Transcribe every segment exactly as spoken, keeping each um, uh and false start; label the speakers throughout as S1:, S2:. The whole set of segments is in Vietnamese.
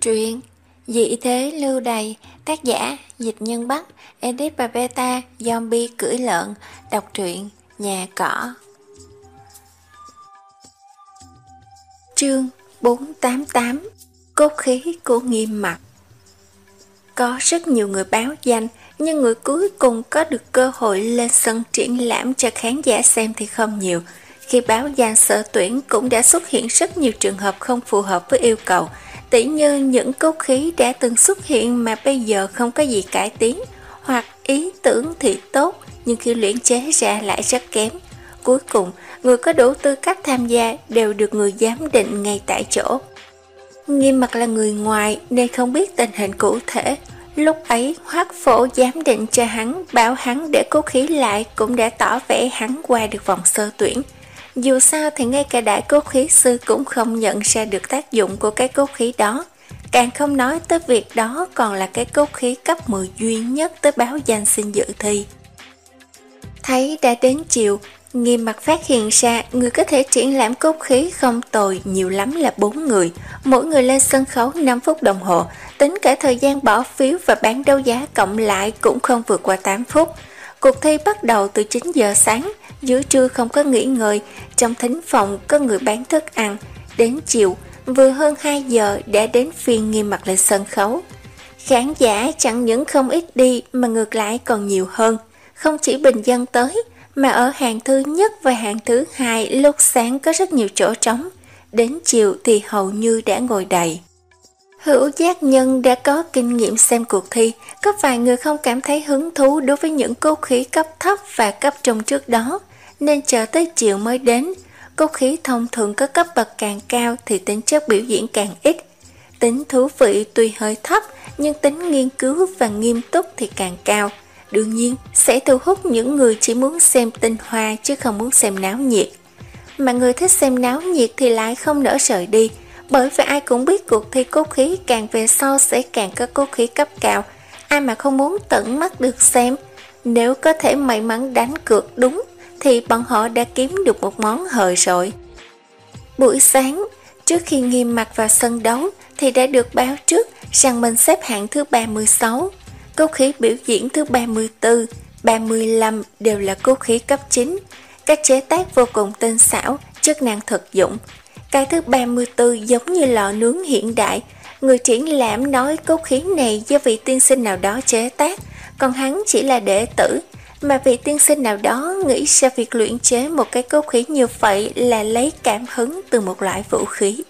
S1: Truyện Dị thế lưu đày, tác giả Dịch Nhân Bắc, edit và beta Zombie cưỡi lợn. Đọc truyện Nhà Cỏ. Chương bốn tám tám. Cốt khí của Nghiêm Mặc. Có rất nhiều người báo danh, nhưng người cuối cùng có được cơ hội lên sân triển lãm cho khán giả xem thì không nhiều. Khi báo danh sở tuyển cũng đã xuất hiện rất nhiều trường hợp không phù hợp với yêu cầu, tỉ như những cốt khí đã từng xuất hiện mà bây giờ không có gì cải tiến, hoặc ý tưởng thì tốt nhưng khi luyện chế ra lại rất kém. Cuối cùng, người có đủ tư cách tham gia đều được người giám định ngay tại chỗ. Nghiêm Mặc là người ngoài nên không biết tình hình cụ thể. Lúc ấy Hoắc Phổ giám định cho hắn, bảo hắn để cốt khí lại cũng đã tỏ vẻ hắn qua được vòng sơ tuyển. Dù sao thì ngay cả đại cốt khí sư cũng không nhận ra được tác dụng của cái cốt khí đó. Càng không nói tới việc đó còn là cái cốt khí cấp mười duy nhất tới báo danh xin dự thi. Thấy đã đến chiều, Nghiêm Mặc phát hiện ra người có thể triển lãm cốt khí không tồi nhiều lắm là bốn người. Mỗi người lên sân khấu năm phút đồng hồ, tính cả thời gian bỏ phiếu và bán đấu giá cộng lại cũng không vượt qua tám phút. Cuộc thi bắt đầu từ chín giờ sáng, giữa trưa không có nghỉ ngơi, trong thính phòng có người bán thức ăn. Đến chiều, vừa hơn hai giờ đã đến phiên Nghiêm Mặc lên sân khấu. Khán giả chẳng những không ít đi mà ngược lại còn nhiều hơn. Không chỉ bình dân tới, mà ở hàng thứ nhất và hàng thứ hai lúc sáng có rất nhiều chỗ trống. Đến chiều thì hầu như đã ngồi đầy. Hữu giác nhân đã có kinh nghiệm xem cuộc thi, có vài người không cảm thấy hứng thú đối với những cốt khí cấp thấp và cấp trung trước đó, nên chờ tới chiều mới đến. Cốt khí thông thường có cấp bậc càng cao thì tính chất biểu diễn càng ít. Tính thú vị tuy hơi thấp, nhưng tính nghiên cứu và nghiêm túc thì càng cao. Đương nhiên, sẽ thu hút những người chỉ muốn xem tinh hoa chứ không muốn xem náo nhiệt. Mà người thích xem náo nhiệt thì lại không nỡ rời đi, bởi vì ai cũng biết cuộc thi cốt khí càng về sau sẽ càng có cốt khí cấp cao. Ai mà không muốn tận mắt được xem. Nếu có thể may mắn đánh cược đúng thì bọn họ đã kiếm được một món hời rồi. Buổi sáng, trước khi Nghiêm Mặc vào sân đấu thì đã được báo trước rằng mình xếp hạng thứ ba mươi sáu. Cốt khí biểu diễn thứ ba mươi tư, ba mươi lăm đều là cốt khí cấp chín. Các chế tác vô cùng tinh xảo, chức năng thực dụng. Cái thứ ba mươi tư giống như lò nướng hiện đại. Người triển lãm nói cốt khí này do vị tiên sinh nào đó chế tác, còn hắn chỉ là đệ tử. Mà vị tiên sinh nào đó nghĩ ra việc luyện chế một cái cốt khí như vậy là lấy cảm hứng từ một loại vũ khí.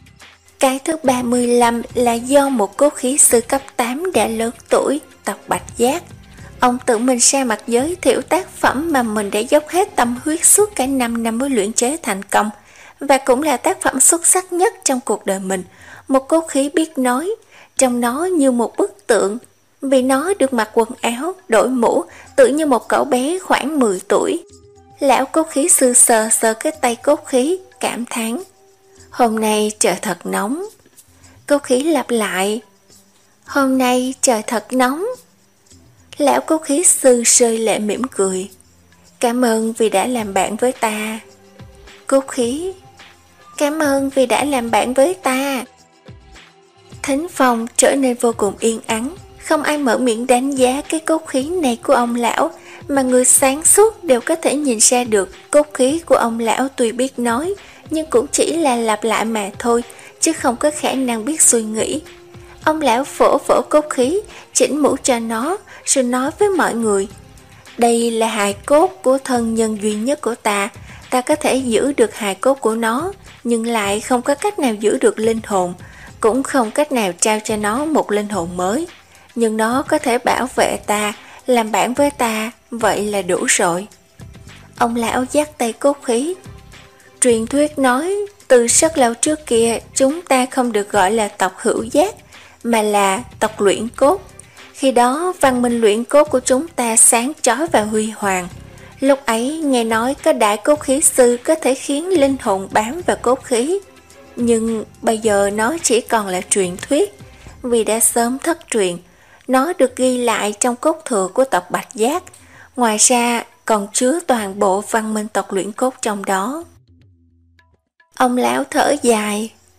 S1: Cái thứ ba mươi lăm là do một cốt khí sư cấp tám đã lớn tuổi, tộc Bạch Giác. Ông tự mình ra mặt giới thiệu tác phẩm mà mình đã dốc hết tâm huyết suốt cả năm năm mới luyện chế thành công, và cũng là tác phẩm xuất sắc nhất trong cuộc đời mình. Một cốt khí biết nói, trong nó như một bức tượng, vì nó được mặc quần áo, đổi mũ, tự như một cậu bé khoảng mười tuổi. Lão cốt khí sư sờ sờ cái tay cốt khí, cảm thán: hôm nay trời thật nóng. Cốt khí lặp lại: hôm nay trời thật nóng. Lão cốt khí sư rơi lệ mỉm cười: cảm ơn vì đã làm bạn với ta. Cốt khí: cảm ơn vì đã làm bạn với ta. Thính phòng trở nên vô cùng yên ắng, không ai mở miệng đánh giá cái cốt khí này của ông lão, mà người sáng suốt đều có thể nhìn ra được cốt khí của ông lão tuy biết nói, nhưng cũng chỉ là lặp lại mà thôi, chứ không có khả năng biết suy nghĩ. Ông lão phổ phổ cốt khí, chỉnh mũ cho nó, rồi nói với mọi người: đây là hài cốt của thân nhân duy nhất của ta. Ta có thể giữ được hài cốt của nó, nhưng lại không có cách nào giữ được linh hồn, cũng không cách nào trao cho nó một linh hồn mới. Nhưng nó có thể bảo vệ ta, làm bạn với ta, vậy là đủ rồi. Ông lão dắt tay cốt khí: truyền thuyết nói, từ rất lâu trước kia chúng ta không được gọi là tộc Hữu Giác, mà là tộc luyện cốt. Khi đó văn minh luyện cốt của chúng ta sáng chói và huy hoàng. Lúc ấy nghe nói có đại cốt khí sư có thể khiến linh hồn bám vào cốt khí. Nhưng bây giờ nó chỉ còn là truyền thuyết, vì đã sớm thất truyền. Nó được ghi lại trong cốt thừa của tộc Bạch Giác, ngoài ra còn chứa toàn bộ văn minh tộc luyện cốt trong đó. Ông lão thở dài: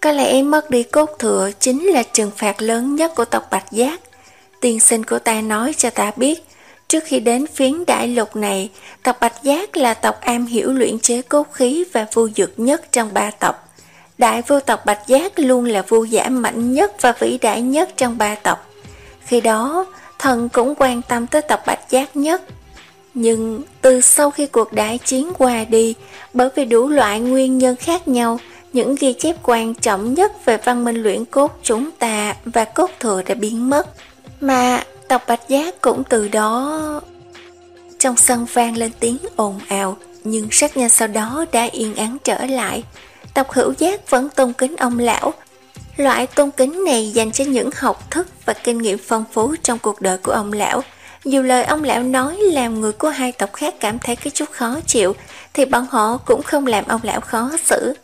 S1: Có lẽ mất đi cốt thừa chính là trừng phạt lớn nhất của tộc Bạch Giác. Tiên sinh của ta nói cho ta biết, trước khi đến phiến đại lục này, tộc Bạch Giác là tộc am hiểu luyện chế cốt khí và vô dược nhất trong ba tộc. Đại vô tộc Bạch Giác luôn là vô giả mạnh nhất và vĩ đại nhất trong ba tộc. Khi đó, thần cũng quan tâm tới tộc Bạch Giác nhất. Nhưng từ sau khi cuộc đại chiến qua đi, bởi vì đủ loại nguyên nhân khác nhau, những ghi chép quan trọng nhất về văn minh luyện cốt chúng ta và cốt thừa đã biến mất. Mà tộc Bạch Giác cũng từ đó... Trong sân vang lên tiếng ồn ào, nhưng rất nhanh sau đó đã yên ắng trở lại. Tộc Hữu Giác vẫn tôn kính ông lão. Loại tôn kính này dành cho những học thức và kinh nghiệm phong phú trong cuộc đời của ông lão. Dù lời ông lão nói làm người của hai tộc khác cảm thấy cái chút khó chịu, thì bọn họ cũng không làm ông lão khó xử.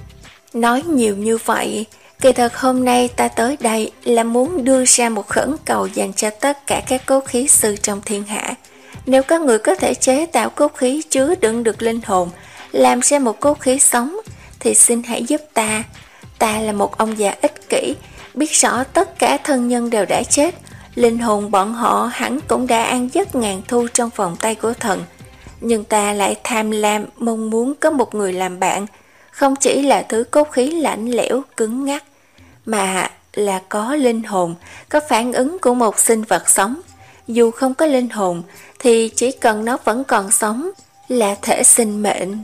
S1: Nói nhiều như vậy, kỳ thật hôm nay ta tới đây là muốn đưa ra một khẩn cầu dành cho tất cả các cốt khí sư trong thiên hạ. Nếu có người có thể chế tạo cốt khí chứa đựng được linh hồn, làm ra một cốt khí sống, thì xin hãy giúp ta. Ta là một ông già ích kỷ, biết rõ tất cả thân nhân đều đã chết, linh hồn bọn họ hẳn cũng đã an giấc ngàn thu trong vòng tay của thần. Nhưng ta lại tham lam mong muốn có một người làm bạn, không chỉ là thứ cốt khí lạnh lẽo, cứng ngắc, mà là có linh hồn, có phản ứng của một sinh vật sống. Dù không có linh hồn, thì chỉ cần nó vẫn còn sống, là thể sinh mệnh.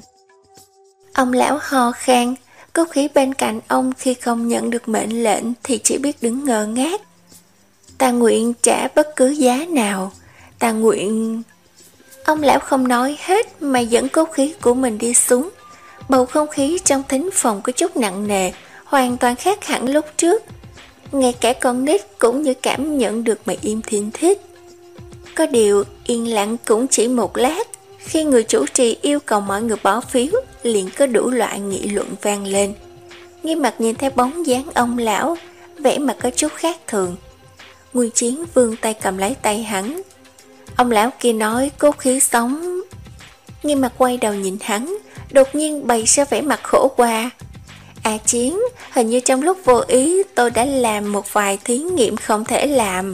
S1: Ông lão ho khan, cốt khí bên cạnh ông khi không nhận được mệnh lệnh thì chỉ biết đứng ngơ ngác. Ta nguyện trả bất cứ giá nào, ta nguyện... Ông lão không nói hết mà dẫn cốt khí của mình đi xuống. Bầu không khí trong thính phòng có chút nặng nề, hoàn toàn khác hẳn lúc trước. Ngay cả con nít cũng như cảm nhận được mà im thiên thích. Có điều yên lặng cũng chỉ một lát. Khi người chủ trì yêu cầu mọi người bỏ phiếu, liền có đủ loại nghị luận vang lên. Nghiêm Mặt nhìn thấy bóng dáng ông lão, vẻ mặt có chút khác thường. Nguyên Chiến vươn tay cầm lấy tay hắn. Ông lão kia nói cốt khí sống. Nghiêm Mặt quay đầu nhìn hắn, đột nhiên bày ra vẻ mặt khổ qua. À Chiến, hình như trong lúc vô ý tôi đã làm một vài thí nghiệm không thể làm.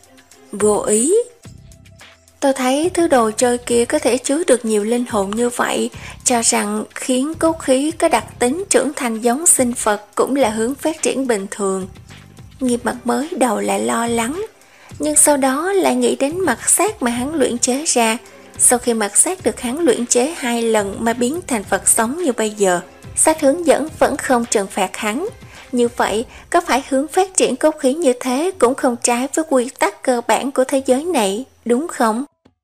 S1: Vô ý? Tôi thấy thứ đồ chơi kia có thể chứa được nhiều linh hồn như vậy, cho rằng khiến cốt khí có đặc tính trưởng thành giống sinh vật cũng là hướng phát triển bình thường. Nghiêm Mặt mới đầu lại lo lắng, nhưng sau đó lại nghĩ đến mặt xác mà hắn luyện chế ra. Sau khi mặt xác được hắn luyện chế hai lần mà biến thành vật sống như bây giờ, sách hướng dẫn vẫn không trừng phạt hắn. Như vậy, có phải hướng phát triển cốt khí như thế cũng không trái với quy tắc cơ bản của thế giới này, đúng không?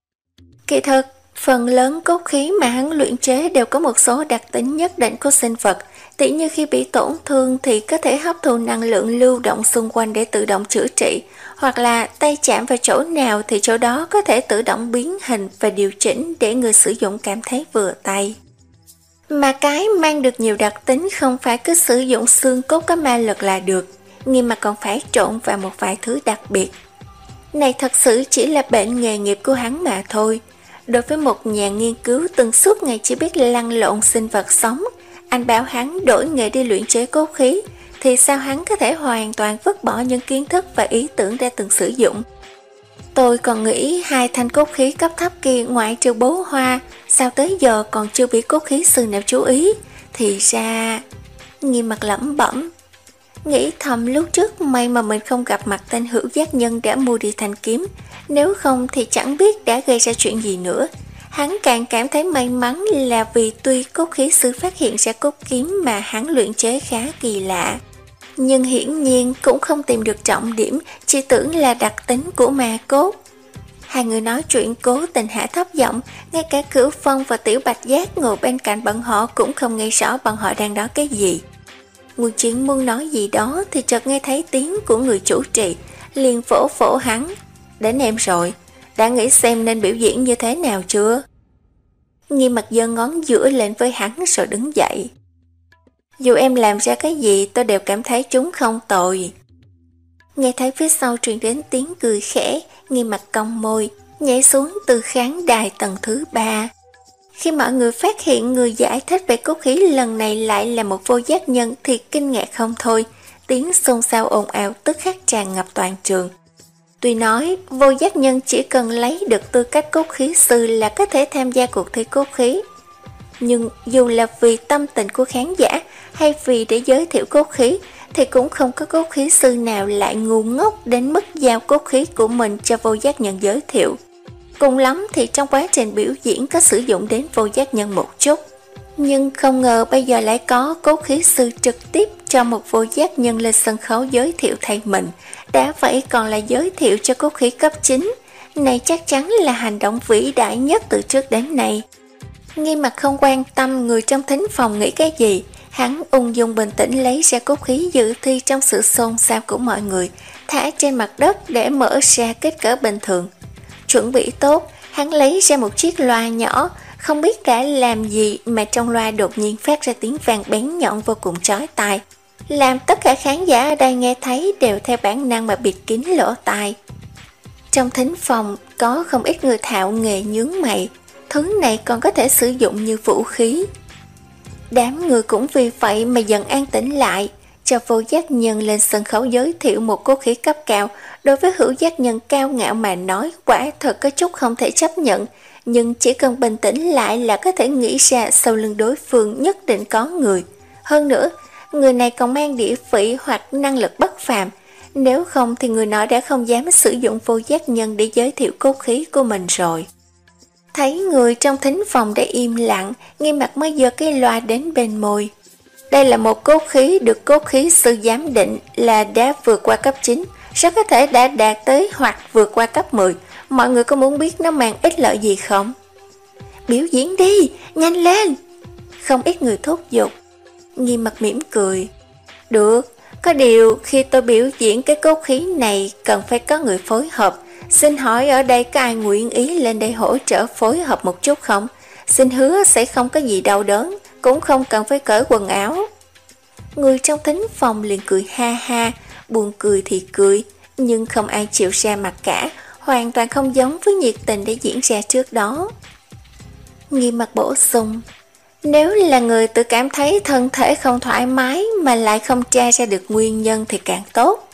S1: Kỳ thực, phần lớn cốt khí mà hắn luyện chế đều có một số đặc tính nhất định của sinh vật, tỉ như khi bị tổn thương thì có thể hấp thụ năng lượng lưu động xung quanh để tự động chữa trị, hoặc là tay chạm vào chỗ nào thì chỗ đó có thể tự động biến hình và điều chỉnh để người sử dụng cảm thấy vừa tay. Mà cái mang được nhiều đặc tính không phải cứ sử dụng xương cốt có ma lực là được, nhưng mà còn phải trộn vào một vài thứ đặc biệt. Này thật sự chỉ là bệnh nghề nghiệp của hắn mà thôi. Đối với một nhà nghiên cứu từng suốt ngày chỉ biết lăn lộn sinh vật sống, anh bảo hắn đổi nghề đi luyện chế cốt khí, thì sao hắn có thể hoàn toàn vứt bỏ những kiến thức và ý tưởng đã từng sử dụng. Tôi còn nghĩ hai thanh cốt khí cấp thấp kia ngoại trừ bố hoa, sao tới giờ còn chưa bị cốt khí sư nào chú ý, thì ra... Nghiêm Mặt lẩm bẩm. Nghĩ thầm lúc trước may mà mình không gặp mặt tên Hữu Giác nhân đã mua đi thanh kiếm, nếu không thì chẳng biết đã gây ra chuyện gì nữa. Hắn càng cảm thấy may mắn là vì tuy cốt khí sư phát hiện ra cốt kiếm mà hắn luyện chế khá kỳ lạ, nhưng hiển nhiên cũng không tìm được trọng điểm, chỉ tưởng là đặc tính của ma cốt. Hai người nói chuyện cố tình hạ thấp giọng, ngay cả Cửu Phong và Tiểu Bạch Giác ngồi bên cạnh bọn họ cũng không nghe rõ bọn họ đang nói cái gì. Nguyên Chiến muốn nói gì đó thì chợt nghe thấy tiếng của người chủ trì, liền vỗ vỗ hắn. Đến em rồi, đã nghĩ xem nên biểu diễn như thế nào chưa? Nghiêm Mặt giơ ngón giữa lên với hắn rồi đứng dậy. Dù em làm ra cái gì tôi đều cảm thấy chúng không tồi. Nghe thấy phía sau truyền đến tiếng cười khẽ, Nghiêm Mặt cong môi, nhảy xuống từ khán đài tầng thứ ba. Khi mọi người phát hiện người giải thích về cốt khí lần này lại là một vô giác nhân thì kinh ngạc không thôi, tiếng xôn xao ồn ào tức khắc tràn ngập toàn trường. Tuy nói vô giác nhân chỉ cần lấy được tư cách cốt khí sư là có thể tham gia cuộc thi cốt khí, nhưng dù là vì tâm tình của khán giả hay vì để giới thiệu cốt khí thì cũng không có cốt khí sư nào lại ngu ngốc đến mức giao cốt khí của mình cho vô giác nhân giới thiệu. Cùng lắm thì trong quá trình biểu diễn có sử dụng đến vô giác nhân một chút. Nhưng không ngờ bây giờ lại có cốt khí sư trực tiếp cho một vô giác nhân lên sân khấu giới thiệu thay mình. Đã vậy còn là giới thiệu cho cốt khí cấp chín. Này chắc chắn là hành động vĩ đại nhất từ trước đến nay. Nghiêm Mặt không quan tâm người trong thính phòng nghĩ cái gì. Hắn ung dung bình tĩnh lấy ra cốt khí dự thi trong sự xôn xao của mọi người, thả trên mặt đất để mở ra kích cỡ bình thường. Chuẩn bị tốt, hắn lấy ra một chiếc loa nhỏ, không biết đã làm gì mà trong loa đột nhiên phát ra tiếng vang bén nhọn vô cùng chói tai, làm tất cả khán giả ở đây nghe thấy đều theo bản năng mà bịt kín lỗ tai. Trong thính phòng có không ít người thạo nghề nhướng mày, thứ này còn có thể sử dụng như vũ khí. Đám người cũng vì vậy mà dần an tĩnh lại, cho vô giác nhân lên sân khấu giới thiệu một cốt khí cấp cao. Đối với hữu giác nhân cao ngạo mà nói, quả thật có chút không thể chấp nhận, nhưng chỉ cần bình tĩnh lại là có thể nghĩ ra sau lưng đối phương nhất định có người. Hơn nữa, người này còn mang địa vị hoặc năng lực bất phàm, nếu không thì người nọ đã không dám sử dụng vô giác nhân để giới thiệu cốt khí của mình rồi. Thấy người trong thính phòng đã im lặng, Nghiêm Mặt mới giơ cái loa đến bên môi. Đây là một cốt khí được cốt khí sư giám định là đã vượt qua cấp chín, rất có thể đã đạt tới hoặc vượt qua cấp mười. Mọi người có muốn biết nó mang ích lợi gì không? Biểu diễn đi, nhanh lên! Không ít người thúc giục. Nghiêm Mặt mỉm cười. Được, có điều khi tôi biểu diễn cái cốt khí này cần phải có người phối hợp. Xin hỏi ở đây có ai nguyện ý lên đây hỗ trợ phối hợp một chút không? Xin hứa sẽ không có gì đau đớn, cũng không cần phải cởi quần áo. Người trong thính phòng liền cười ha ha, buồn cười thì cười, nhưng không ai chịu ra mặt cả, hoàn toàn không giống với nhiệt tình để diễn ra trước đó. Nghiêm Mặt bổ sung, nếu là người tự cảm thấy thân thể không thoải mái mà lại không tra ra được nguyên nhân thì càng tốt.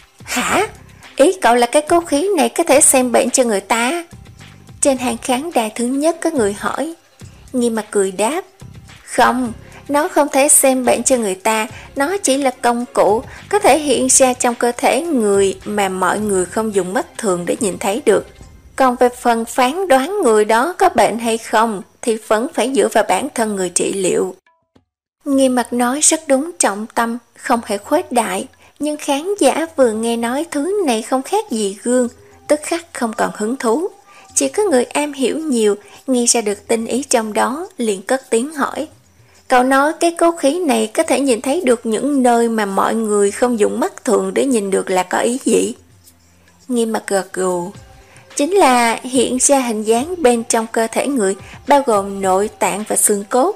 S1: Hả? Ý cậu là cái cốt khí này có thể xem bệnh cho người ta? Trên hàng khán đài thứ nhất có người hỏi. Nghiêm Mặt cười đáp, không, nó không thể xem bệnh cho người ta, nó chỉ là công cụ, có thể hiện ra trong cơ thể người mà mọi người không dùng mắt thường để nhìn thấy được. Còn về phần phán đoán người đó có bệnh hay không thì vẫn phải dựa vào bản thân người trị liệu. Nghiêm Mặt nói rất đúng trọng tâm, không hề khuếch đại, nhưng khán giả vừa nghe nói thứ này không khác gì gương, tức khắc không còn hứng thú. Chỉ có người am hiểu nhiều, nghe ra được tinh ý trong đó, liền cất tiếng hỏi. Cậu nói cái cốt khí này có thể nhìn thấy được những nơi mà mọi người không dùng mắt thường để nhìn được là có ý gì? Nghiêm Mặt gật gù. Chính là hiện ra hình dáng bên trong cơ thể người, bao gồm nội tạng và xương cốt.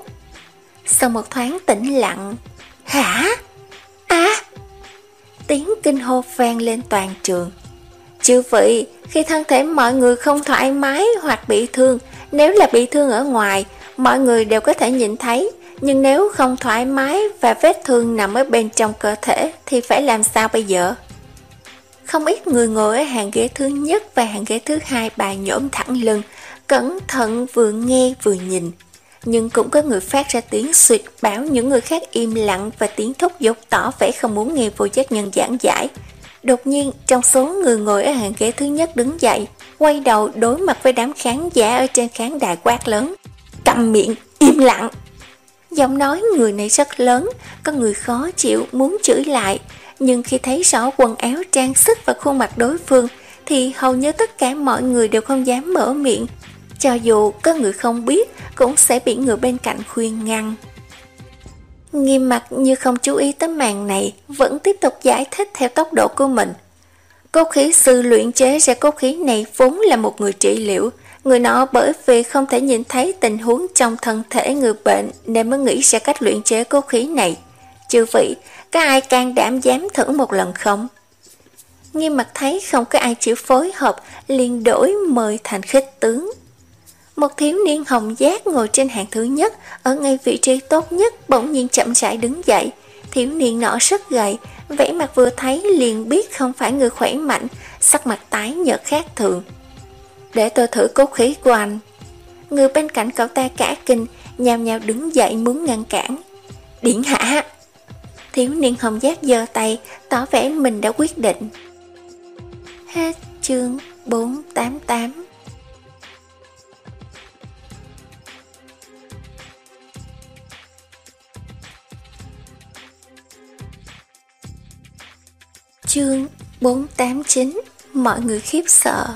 S1: Sau một thoáng tĩnh lặng. Hả? À! Tiếng kinh hô vang lên toàn trường. Chứ vậy, khi thân thể mọi người không thoải mái hoặc bị thương, nếu là bị thương ở ngoài, mọi người đều có thể nhìn thấy, nhưng nếu không thoải mái và vết thương nằm ở bên trong cơ thể thì phải làm sao bây giờ? Không ít người ngồi ở hàng ghế thứ nhất và hàng ghế thứ hai bài nhổm thẳng lưng, cẩn thận vừa nghe vừa nhìn. Nhưng cũng có người phát ra tiếng suýt bảo những người khác im lặng và tiếng thúc giục tỏ vẻ không muốn nghe vô giác nhân giảng giải. Đột nhiên, trong số người ngồi ở hàng ghế thứ nhất đứng dậy, quay đầu đối mặt với đám khán giả ở trên khán đài quát lớn. Câm miệng, im lặng! Giọng nói người này rất lớn, có người khó chịu muốn chửi lại, nhưng khi thấy rõ quần áo trang sức và khuôn mặt đối phương thì hầu như tất cả mọi người đều không dám mở miệng. Cho dù có người không biết cũng sẽ bị người bên cạnh khuyên ngăn. Nghiêm Mặt như không chú ý tới màn này, vẫn tiếp tục giải thích theo tốc độ của mình. Cốt khí sư luyện chế ra cốt khí này vốn là một người trị liệu. Người nọ bởi vì không thể nhìn thấy tình huống trong thân thể người bệnh nên mới nghĩ ra cách luyện chế cốt khí này. Chư vị, có ai can đảm dám thử một lần không? Nghiêm Mặt thấy không có ai chịu phối hợp, liền đổi mời thành khích tướng. Một thiếu niên hồng giác ngồi trên hàng thứ nhất, ở ngay vị trí tốt nhất, bỗng nhiên chậm rãi đứng dậy. Thiếu niên nọ rất gầy, vẻ mặt vừa thấy liền biết không phải người khỏe mạnh, sắc mặt tái nhợt khác thường. Để tôi thử cốt khí của anh. Người bên cạnh cậu ta cả kinh, nhao nhao đứng dậy muốn ngăn cản. Điện hạ! Thiếu niên hồng giác giơ tay, tỏ vẻ mình đã quyết định. Hết chương bốn tám tám. Chương bốn tám chín. Mọi người khiếp sợ.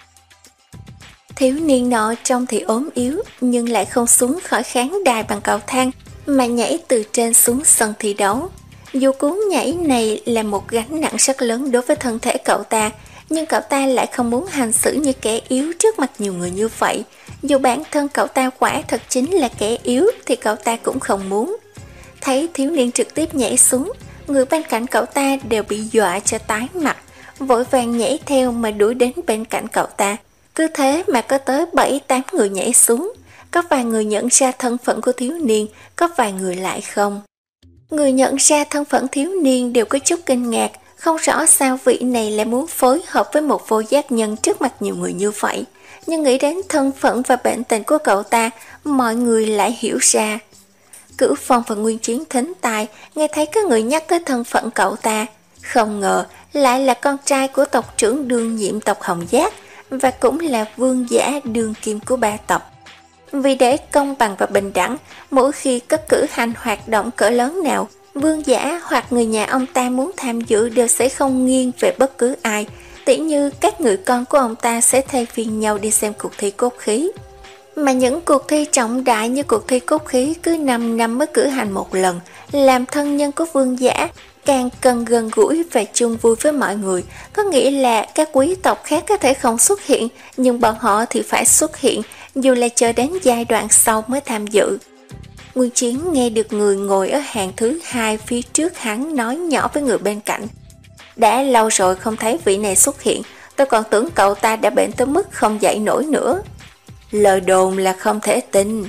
S1: Thiếu niên nọ trông thì ốm yếu, nhưng lại không xuống khỏi khán đài bằng cầu thang, mà nhảy từ trên xuống sân thi đấu. Dù cú nhảy này là một gánh nặng rất lớn đối với thân thể cậu ta, nhưng cậu ta lại không muốn hành xử như kẻ yếu trước mặt nhiều người như vậy. Dù bản thân cậu ta quả thật chính là kẻ yếu thì cậu ta cũng không muốn. Thấy thiếu niên trực tiếp nhảy xuống, người bên cạnh cậu ta đều bị dọa cho tái mặt, vội vàng nhảy theo mà đuổi đến bên cạnh cậu ta. Cứ thế mà có tới bảy tám người nhảy xuống. Có vài người nhận ra thân phận của thiếu niên, có vài người lại không. Người nhận ra thân phận thiếu niên đều có chút kinh ngạc, không rõ sao vị này lại muốn phối hợp với một vô giác nhân trước mặt nhiều người như vậy. Nhưng nghĩ đến thân phận và bệnh tình của cậu ta, mọi người lại hiểu ra. Cửu Phong và Nguyên Chiến thính tai, nghe thấy có người nhắc tới thân phận cậu ta. Không ngờ lại là con trai của tộc trưởng đương nhiệm tộc Hồng Giác, và cũng là vương giả đương kim của ba tộc. Vì để công bằng và bình đẳng, mỗi khi cất cử hành hoạt động cỡ lớn nào, vương giả hoặc người nhà ông ta muốn tham dự đều sẽ không nghiêng về bất cứ ai. Tỉ như các người con của ông ta sẽ thay phiên nhau đi xem cuộc thi cốt khí. Mà những cuộc thi trọng đại như cuộc thi cốt khí cứ năm năm mới cử hành một lần, làm thân nhân của vương giả càng cần gần gũi và chung vui với mọi người. Có nghĩa là các quý tộc khác có thể không xuất hiện, nhưng bọn họ thì phải xuất hiện, dù là chờ đến giai đoạn sau mới tham dự. Nguyên Chiến nghe được người ngồi ở hàng thứ hai phía trước hắn nói nhỏ với người bên cạnh. Đã lâu rồi không thấy vị này xuất hiện, tôi còn tưởng cậu ta đã bệnh tới mức không dậy nổi nữa. Lời đồn là không thể tin.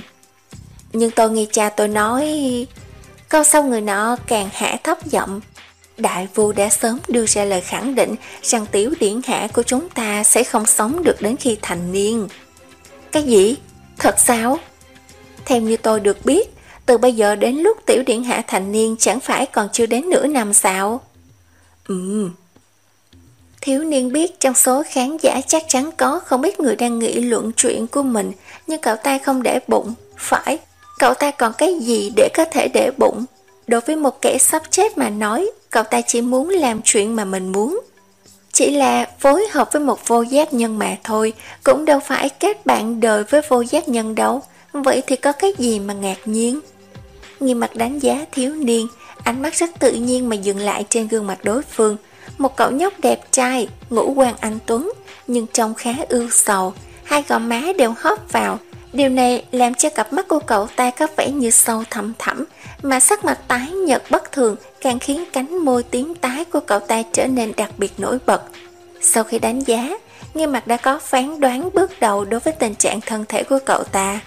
S1: Nhưng tôi nghe cha tôi nói... Câu sau người nọ càng hạ thấp giọng. Đại Vu đã sớm đưa ra lời khẳng định rằng tiểu điển hạ của chúng ta sẽ không sống được đến khi thành niên. Cái gì? Thật sao? Theo như tôi được biết, từ bây giờ đến lúc tiểu điển hạ thành niên chẳng phải còn chưa đến nửa năm sao? Ừm. Thiếu niên biết trong số khán giả chắc chắn có không ít người đang nghị luận chuyện của mình, nhưng cậu ta không để bụng. Phải, cậu ta còn cái gì để có thể để bụng? Đối với một kẻ sắp chết mà nói, cậu ta chỉ muốn làm chuyện mà mình muốn. Chỉ là phối hợp với một vô giác nhân mà thôi, cũng đâu phải kết bạn đời với vô giác nhân đâu. Vậy thì có cái gì mà ngạc nhiên? Nghiêm mặt đánh giá thiếu niên, ánh mắt rất tự nhiên mà dừng lại trên gương mặt đối phương. Một cậu nhóc đẹp trai, ngũ quan anh tuấn, nhưng trông khá ưu sầu, hai gò má đều hóp vào. Điều này làm cho cặp mắt của cậu ta có vẻ như sâu thẳm thẳm, mà sắc mặt tái nhợt bất thường càng khiến cánh môi tím tái của cậu ta trở nên đặc biệt nổi bật. Sau khi đánh giá, Nghiêm Mặt đã có phán đoán bước đầu đối với tình trạng thân thể của cậu ta.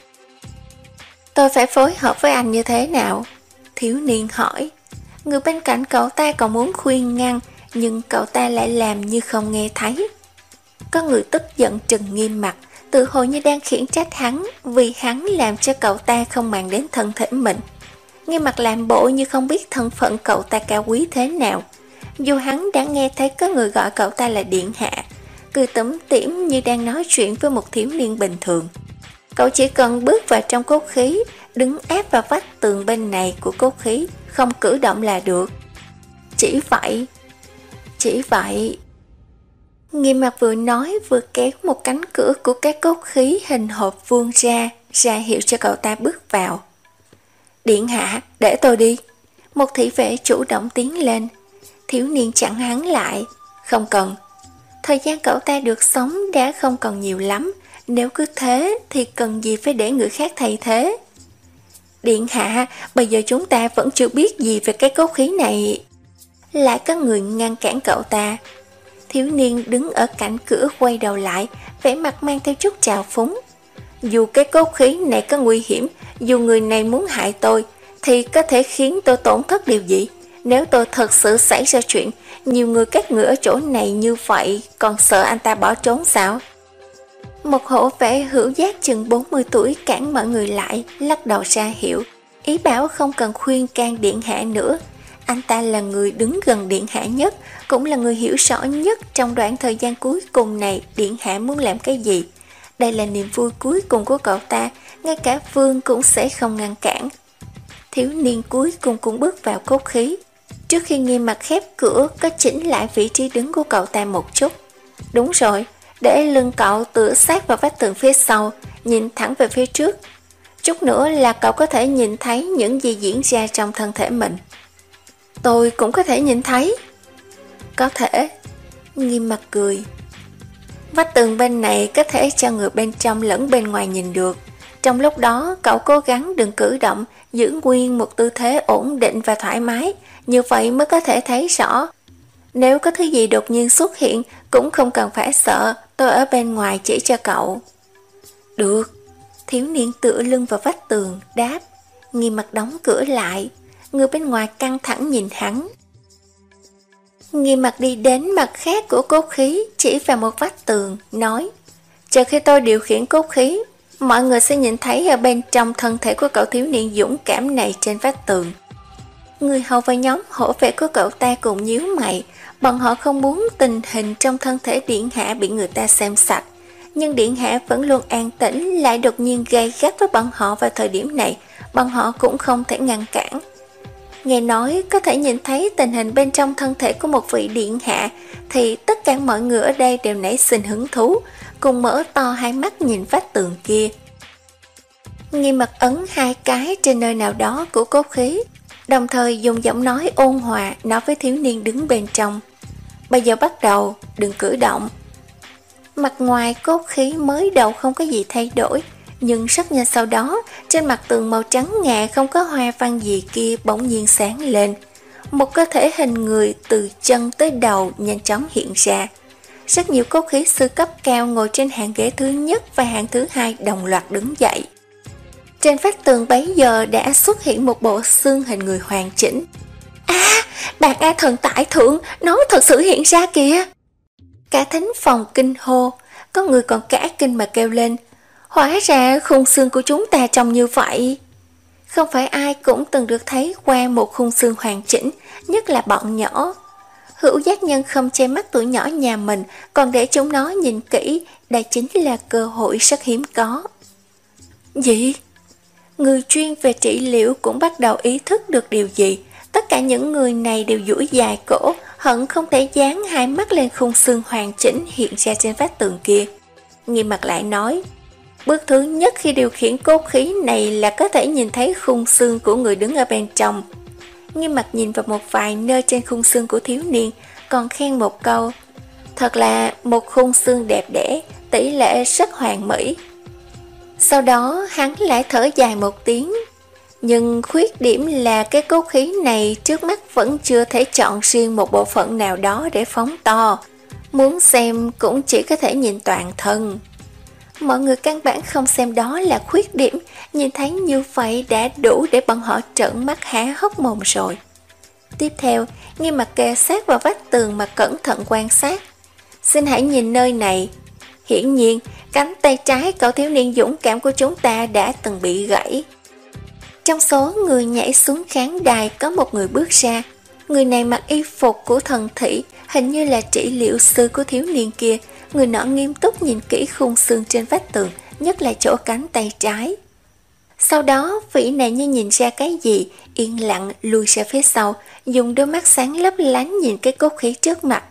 S1: Tôi phải phối hợp với anh như thế nào? Thiếu niên hỏi. Người bên cạnh cậu ta còn muốn khuyên ngăn, nhưng cậu ta lại làm như không nghe thấy. Có người tức giận trừng Nghiêm Mặt, tự hồ như đang khiển trách hắn vì hắn làm cho cậu ta không màng đến thân thể mình. Nghiêm Mặt làm bộ như không biết thân phận cậu ta cao quý thế nào. Dù hắn đã nghe thấy có người gọi cậu ta là điện hạ, cười tủm tỉm như đang nói chuyện với một thiếu niên bình thường. Cậu chỉ cần bước vào trong cốt khí, đứng áp vào vách tường bên này của cốt khí, không cử động là được. Chỉ vậy, chỉ vậy. Nghiêm Mặt vừa nói vừa kéo một cánh cửa của cái cốt khí hình hộp vuông ra, ra hiệu cho cậu ta bước vào. Điện hạ, để tôi đi. Một thị vệ chủ động tiến lên. Thiếu niên chặn hắn lại. Không cần. Thời gian cậu ta được sống đã không còn nhiều lắm. Nếu cứ thế thì cần gì phải để người khác thay thế. Điện hạ, bây giờ chúng ta vẫn chưa biết gì về cái cốt khí này. Lại có người ngăn cản cậu ta. Thiếu niên đứng ở cạnh cửa quay đầu lại, vẻ mặt mang theo chút trào phúng. Dù cái cốt khí này có nguy hiểm, dù người này muốn hại tôi, thì có thể khiến tôi tổn thất điều gì? Nếu tôi thật sự xảy ra chuyện, nhiều người các người ở chỗ này như vậy, còn sợ anh ta bỏ trốn sao? Một hộ vệ hữu giác chừng bốn mươi tuổi cản mọi người lại, lắc đầu ra hiệu, ý bảo không cần khuyên can điện hạ nữa. Anh ta là người đứng gần điện hạ nhất, cũng là người hiểu rõ nhất trong đoạn thời gian cuối cùng này điện hạ muốn làm cái gì. Đây là niềm vui cuối cùng của cậu ta, ngay cả vương cũng sẽ không ngăn cản. Thiếu niên cuối cùng cũng bước vào cốt khí. Trước khi Nghiêm Mặc khép cửa, có chỉnh lại vị trí đứng của cậu ta một chút. Đúng rồi, để lưng cậu tựa sát vào vách tường phía sau, nhìn thẳng về phía trước. Chút nữa là cậu có thể nhìn thấy những gì diễn ra trong thân thể mình. Tôi cũng có thể nhìn thấy. Có thể. Nghiêm Mặc cười. Vách tường bên này có thể cho người bên trong lẫn bên ngoài nhìn được. Trong lúc đó, cậu cố gắng đừng cử động, giữ nguyên một tư thế ổn định và thoải mái, như vậy mới có thể thấy rõ. Nếu có thứ gì đột nhiên xuất hiện, cũng không cần phải sợ, tôi ở bên ngoài chỉ cho cậu. Được. Thiếu niên tựa lưng vào vách tường, đáp. Nghiêm Mặc đóng cửa lại, người bên ngoài căng thẳng nhìn hắn. Nghiêm Mặc đi đến mặt khác của cốt khí, chỉ vào một vách tường, nói: chờ khi tôi điều khiển cốt khí, mọi người sẽ nhìn thấy ở bên trong thân thể của cậu thiếu niên dũng cảm này trên vách tường. Người hầu và nhóm hổ vệ của cậu ta cùng nhíu mày, bọn họ không muốn tình hình trong thân thể điện hạ bị người ta xem sạch, nhưng điện hạ vẫn luôn an tĩnh, lại đột nhiên gay gắt với bọn họ vào thời điểm này, bọn họ cũng không thể ngăn cản. Nghe nói có thể nhìn thấy tình hình bên trong thân thể của một vị điện hạ, thì tất cả mọi người ở đây đều nảy sinh hứng thú, cùng mở to hai mắt nhìn vách tường kia. Nghiêm Mặc ấn hai cái trên nơi nào đó của cốt khí, đồng thời dùng giọng nói ôn hòa nói với thiếu niên đứng bên trong: bây giờ bắt đầu, đừng cử động. Mặt ngoài cốt khí mới đầu không có gì thay đổi, nhưng rất nhanh sau đó, trên mặt tường màu trắng ngà không có hoa văn gì kia bỗng nhiên sáng lên. Một cơ thể hình người từ chân tới đầu nhanh chóng hiện ra. Rất nhiều cốt khí sư cấp cao ngồi trên hàng ghế thứ nhất và hàng thứ hai đồng loạt đứng dậy. Trên vách tường bấy giờ đã xuất hiện một bộ xương hình người hoàn chỉnh. À, Bạc A Thần tại thượng, nó thật sự hiện ra kìa. Cả thính phòng kinh hô, có người còn cả kinh mà kêu lên: hóa ra khung xương của chúng ta trông như vậy. Không phải ai cũng từng được thấy qua một khung xương hoàn chỉnh, nhất là bọn nhỏ. Hữu giác nhân không che mắt tụi nhỏ nhà mình, còn để chúng nó nhìn kỹ, đây chính là cơ hội rất hiếm có. Gì? Người chuyên về trị liệu cũng bắt đầu ý thức được điều gì. Tất cả những người này đều duỗi dài cổ, hận không thể dán hai mắt lên khung xương hoàn chỉnh hiện ra trên vách tường kia. Nghiêm Mặc lại nói: bước thứ nhất khi điều khiển cốt khí này là có thể nhìn thấy khung xương của người đứng ở bên trong. Nghiêm Mặc nhìn vào một vài nơi trên khung xương của thiếu niên, còn khen một câu: thật là một khung xương đẹp đẽ, tỷ lệ rất hoàn mỹ. Sau đó hắn lại thở dài một tiếng. Nhưng khuyết điểm là cái cốt khí này trước mắt vẫn chưa thể chọn riêng một bộ phận nào đó để phóng to. Muốn xem cũng chỉ có thể nhìn toàn thân. Mọi người căn bản không xem đó là khuyết điểm, nhìn thấy như vậy đã đủ để bọn họ trợn mắt há hốc mồm rồi. Tiếp theo, Nghiêm Mặc kề sát vào vách tường mà cẩn thận quan sát. Xin hãy nhìn nơi này. Hiển nhiên, cánh tay trái cậu thiếu niên dũng cảm của chúng ta đã từng bị gãy. Trong số người nhảy xuống khán đài có một người bước ra. Người này mặc y phục của thần thị, hình như là trị liệu sư của thiếu niên kia. Người nọ nghiêm túc nhìn kỹ khung xương trên vách tường, nhất là chỗ cánh tay trái. Sau đó, vị này như nhìn ra cái gì, yên lặng lùi ra phía sau, dùng đôi mắt sáng lấp lánh nhìn cái cốt khí trước mặt.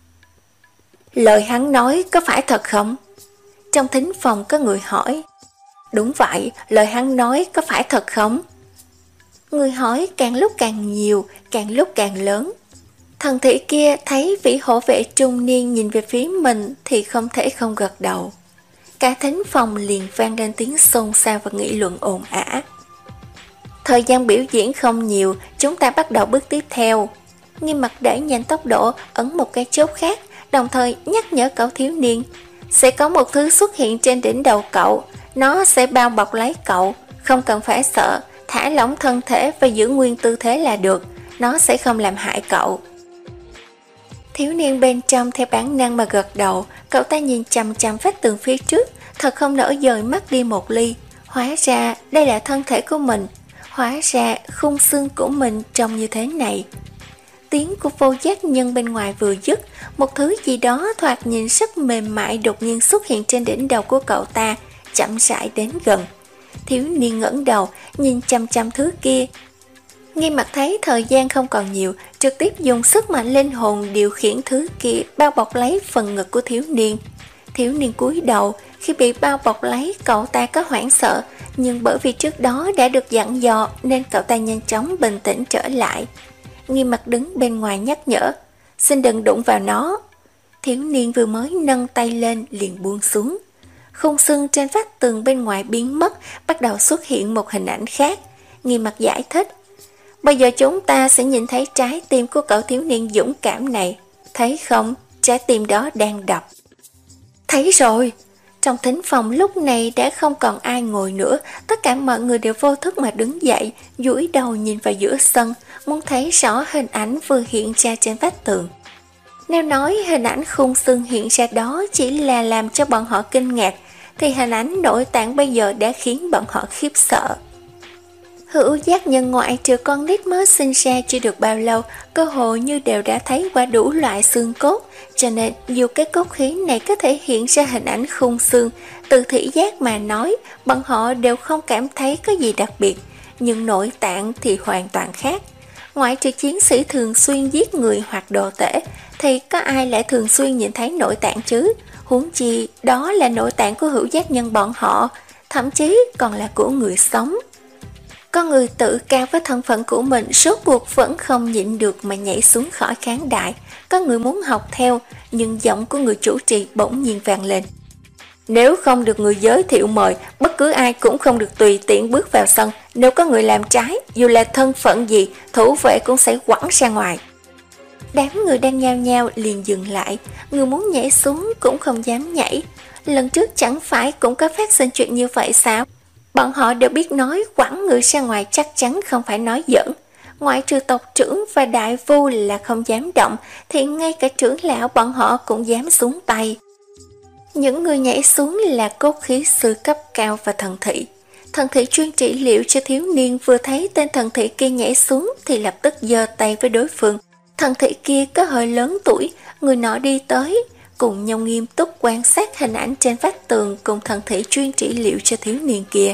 S1: Lời hắn nói có phải thật không? Trong thính phòng có người hỏi. Đúng vậy, lời hắn nói có phải thật không? Người hỏi càng lúc càng nhiều, càng lúc càng lớn. Thần thị kia thấy vị hộ vệ trung niên nhìn về phía mình thì không thể không gật đầu. Cả thính phòng liền vang lên tiếng xôn xao và nghị luận ồn ào. Thời gian biểu diễn không nhiều, chúng ta bắt đầu bước tiếp theo. Nghiêm Mặc đẩy nhanh tốc độ, ấn một cái chốt khác, đồng thời nhắc nhở cậu thiếu niên. Sẽ có một thứ xuất hiện trên đỉnh đầu cậu, Nó sẽ bao bọc lấy cậu, không cần phải sợ, thả lỏng thân thể và giữ nguyên tư thế là được, nó sẽ không làm hại cậu. Thiếu niên bên trong theo bản năng mà gật đầu, cậu ta nhìn chằm chằm vách tường phía trước, thật không nỡ dời mắt đi một ly. Hóa ra đây là thân thể của mình, hóa ra khung xương của mình trông như thế này. Tiếng của vô giác nhân bên ngoài vừa dứt, một thứ gì đó thoạt nhìn rất mềm mại đột nhiên xuất hiện trên đỉnh đầu của cậu ta, chậm rãi đến gần. Thiếu niên ngẩng đầu, nhìn chăm chăm thứ kia. Nghiêm Mặc thấy thời gian không còn nhiều, trực tiếp dùng sức mạnh linh hồn điều khiển thứ kia bao bọc lấy phần ngực của thiếu niên. Thiếu niên cúi đầu, khi bị bao bọc lấy cậu ta có hoảng sợ, nhưng bởi vì trước đó đã được dặn dò nên cậu ta nhanh chóng bình tĩnh trở lại. Nghiêm Mặc đứng bên ngoài nhắc nhở, xin đừng đụng vào nó. Thiếu niên vừa mới nâng tay lên liền buông xuống. Khung xương trên vách tường bên ngoài biến mất, bắt đầu xuất hiện một hình ảnh khác. Nghiêm Mặc giải thích, bây giờ chúng ta sẽ nhìn thấy trái tim của cậu thiếu niên dũng cảm này. Thấy không, trái tim đó đang đập. Thấy rồi. Trong thính phòng lúc này đã không còn ai ngồi nữa, tất cả mọi người đều vô thức mà đứng dậy, duỗi đầu nhìn vào giữa sân, muốn thấy rõ hình ảnh vừa hiện ra trên vách tường. Nếu nói hình ảnh khung xương hiện ra đó chỉ là làm cho bọn họ kinh ngạc, thì hình ảnh nội tạng bây giờ đã khiến bọn họ khiếp sợ. Hữu giác nhân ngoại trừ con nít mới sinh ra chưa được bao lâu, cơ hồ như đều đã thấy qua đủ loại xương cốt, cho nên dù cái cốt khí này có thể hiện ra hình ảnh khung xương, từ thị giác mà nói, bọn họ đều không cảm thấy có gì đặc biệt, nhưng nội tạng thì hoàn toàn khác. Ngoại trừ chiến sĩ thường xuyên giết người hoặc đồ tể, thì có ai lại thường xuyên nhìn thấy nội tạng chứ? Huống chi đó là nội tạng của hữu giác nhân bọn họ, thậm chí còn là của người sống. Có người tự cao với thân phận của mình, rốt cuộc vẫn không nhịn được mà nhảy xuống khỏi khán đài. Có người muốn học theo, nhưng giọng của người chủ trì bỗng nhiên vang lên. Nếu không được người giới thiệu mời, bất cứ ai cũng không được tùy tiện bước vào sân. Nếu có người làm trái, dù là thân phận gì, thủ vệ cũng sẽ quẳng ra ngoài. Đám người đang nhao nhao liền dừng lại, người muốn nhảy xuống cũng không dám nhảy. Lần trước chẳng phải cũng có phát sinh chuyện như vậy sao? Bọn họ đều biết nói quẳng người ra ngoài chắc chắn không phải nói giỡn. Ngoại trừ tộc trưởng và đại vu là không dám động, thì ngay cả trưởng lão bọn họ cũng dám xuống tay. Những người nhảy xuống là cốt khí sư cấp cao và thần thị. Thần thị chuyên trị liệu cho thiếu niên vừa thấy tên thần thị kia nhảy xuống thì lập tức giơ tay với đối phương. Thần thị kia có hơi lớn tuổi, người nọ đi tới, cùng nhau nghiêm túc quan sát hình ảnh trên vách tường cùng thần thị chuyên trị liệu cho thiếu niên kia.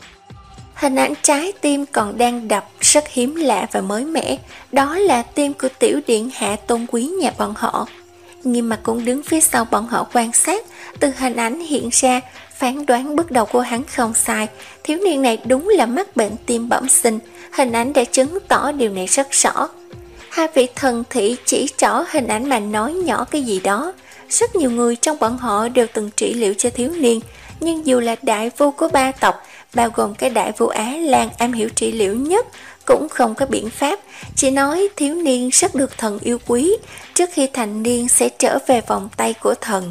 S1: Hình ảnh trái tim còn đang đập rất hiếm lạ và mới mẻ, đó là tim của tiểu điện hạ tôn quý nhà bọn họ. Nghiêm Mặc cũng đứng phía sau bọn họ quan sát, từ hình ảnh hiện ra, phán đoán bước đầu của hắn không sai, thiếu niên này đúng là mắc bệnh tim bẩm sinh, hình ảnh đã chứng tỏ điều này rất rõ. Hai vị thần thị chỉ trỏ hình ảnh mà nói nhỏ cái gì đó. Rất nhiều người trong bọn họ đều từng trị liệu cho thiếu niên, nhưng dù là đại vu của ba tộc, bao gồm cái đại vu Á Lan am hiểu trị liệu nhất, cũng không có biện pháp, chỉ nói thiếu niên rất được thần yêu quý, trước khi thành niên sẽ trở về vòng tay của thần.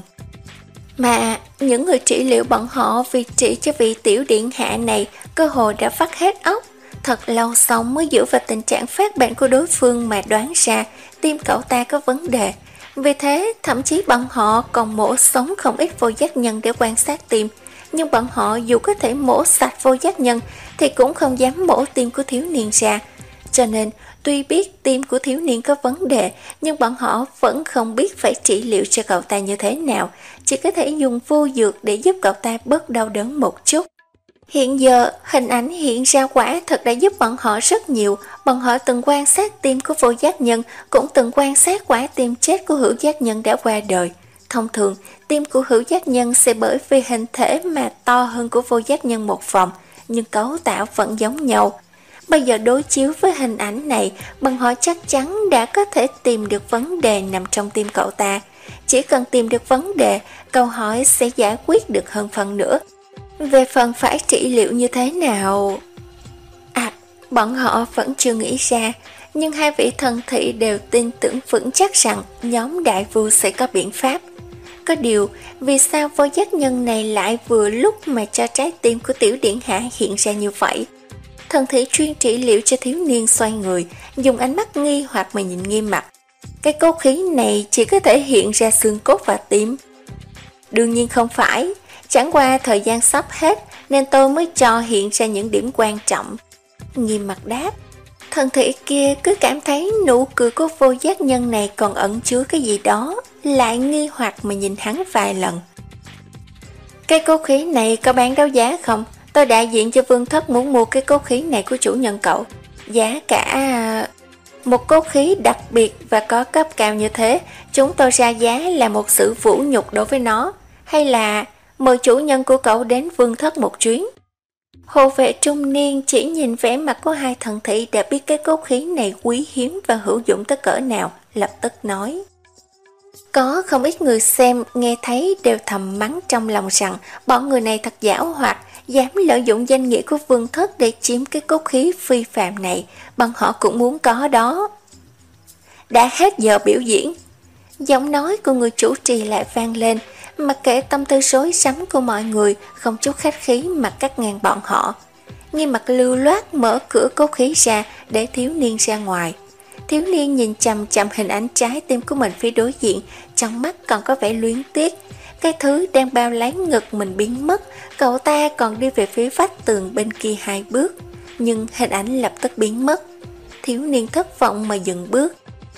S1: Mà những người trị liệu bọn họ vì trị cho vị tiểu điện hạ này cơ hồ đã vắt hết óc, thật lâu sau mới dựa vào tình trạng phát bệnh của đối phương mà đoán ra tim cậu ta có vấn đề. Vì thế, thậm chí bọn họ còn mổ sống không ít vô giác nhân để quan sát tim. Nhưng bọn họ dù có thể mổ sạch vô giác nhân thì cũng không dám mổ tim của thiếu niên ra. Cho nên, tuy biết tim của thiếu niên có vấn đề, nhưng bọn họ vẫn không biết phải trị liệu cho cậu ta như thế nào. Chỉ có thể dùng vô dược để giúp cậu ta bớt đau đớn một chút. Hiện giờ, hình ảnh hiện ra quả thật đã giúp bọn họ rất nhiều. Bọn họ từng quan sát tim của vô giác nhân, cũng từng quan sát quả tim chết của hữu giác nhân đã qua đời. Thông thường, tim của hữu giác nhân sẽ bởi vì hình thể mà to hơn của vô giác nhân một vòng, nhưng cấu tạo vẫn giống nhau. Bây giờ đối chiếu với hình ảnh này, bọn họ chắc chắn đã có thể tìm được vấn đề nằm trong tim cậu ta. Chỉ cần tìm được vấn đề, câu hỏi sẽ giải quyết được hơn phần nữa. Về phần phải trị liệu như thế nào? À, bọn họ vẫn chưa nghĩ ra, nhưng hai vị thần thị đều tin tưởng vững chắc rằng nhóm đại vu sẽ có biện pháp. có điều, vì sao vô giác nhân này lại vừa lúc mà cho trái tim của tiểu điện hạ hiện ra như vậy? Thần thị chuyên trị liệu cho thiếu niên xoay người, dùng ánh mắt nghi hoặc mà nhìn Nghiêm Mặc. Cái cốt khí này chỉ có thể hiện ra xương cốt và tim. Đương nhiên không phải, chẳng qua thời gian sắp hết nên tôi mới cho hiện ra những điểm quan trọng. Nghiêm Mặc đáp. Thần thị kia cứ cảm thấy nụ cười của vô giác nhân này còn ẩn chứa cái gì đó, lại nghi hoặc mà nhìn hắn vài lần. Cái cốt khí này có bán đấu giá không? Tôi đại diện cho Vương Thất muốn mua cái cốt khí này của chủ nhân cậu. Giá cả... Một cốt khí đặc biệt và có cấp cao như thế, chúng tôi ra giá là một sự vũ nhục đối với nó. Hay là mời chủ nhân của cậu đến Vương Thất một chuyến? Hộ vệ trung niên chỉ nhìn vẻ mặt của hai thần thị đã biết cái cốt khí này quý hiếm và hữu dụng tới cỡ nào, lập tức nói. Có không ít người xem, nghe thấy đều thầm mắng trong lòng rằng bọn người này thật giảo hoạt, dám lợi dụng danh nghĩa của Vương Thất để chiếm cái cốt khí phi phàm này, bọn họ cũng muốn có đó. Đã hết giờ biểu diễn, giọng nói của người chủ trì lại vang lên, mặc kệ tâm tư rối rắm của mọi người, không chút khách khí mà cắt ngang bọn họ. Nghiêm Mặc lưu loát mở cửa cốt khí ra để thiếu niên ra ngoài. Thiếu niên nhìn chằm chằm hình ảnh trái tim của mình phía đối diện, trong mắt còn có vẻ luyến tiếc. Cái thứ đang bao lấy ngực mình biến mất, cậu ta còn đi về phía vách tường bên kia hai bước, nhưng hình ảnh lập tức biến mất. Thiếu niên thất vọng mà dừng bước.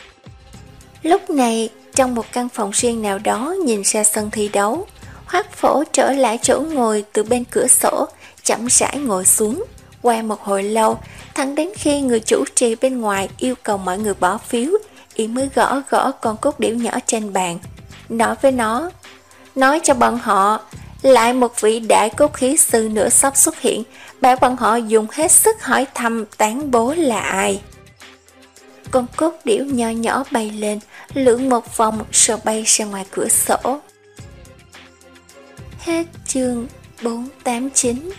S1: Lúc này, trong một căn phòng riêng nào đó nhìn ra sân thi đấu, Hoắc Phổ trở lại chỗ ngồi từ bên cửa sổ, chậm rãi ngồi xuống. Qua một hồi lâu, thẳng đến khi người chủ trì bên ngoài yêu cầu mọi người bỏ phiếu, y mới gõ gõ con cốt điểu nhỏ trên bàn, nói với nó, nói cho bọn họ, lại một vị đại cốt khí sư nữa sắp xuất hiện, bảo bọn họ dùng hết sức hỏi thăm tán bố là ai. Con cốt điểu nho nhỏ bay lên, lượn một vòng rồi bay ra ngoài cửa sổ. Hết chương bốn tám chín.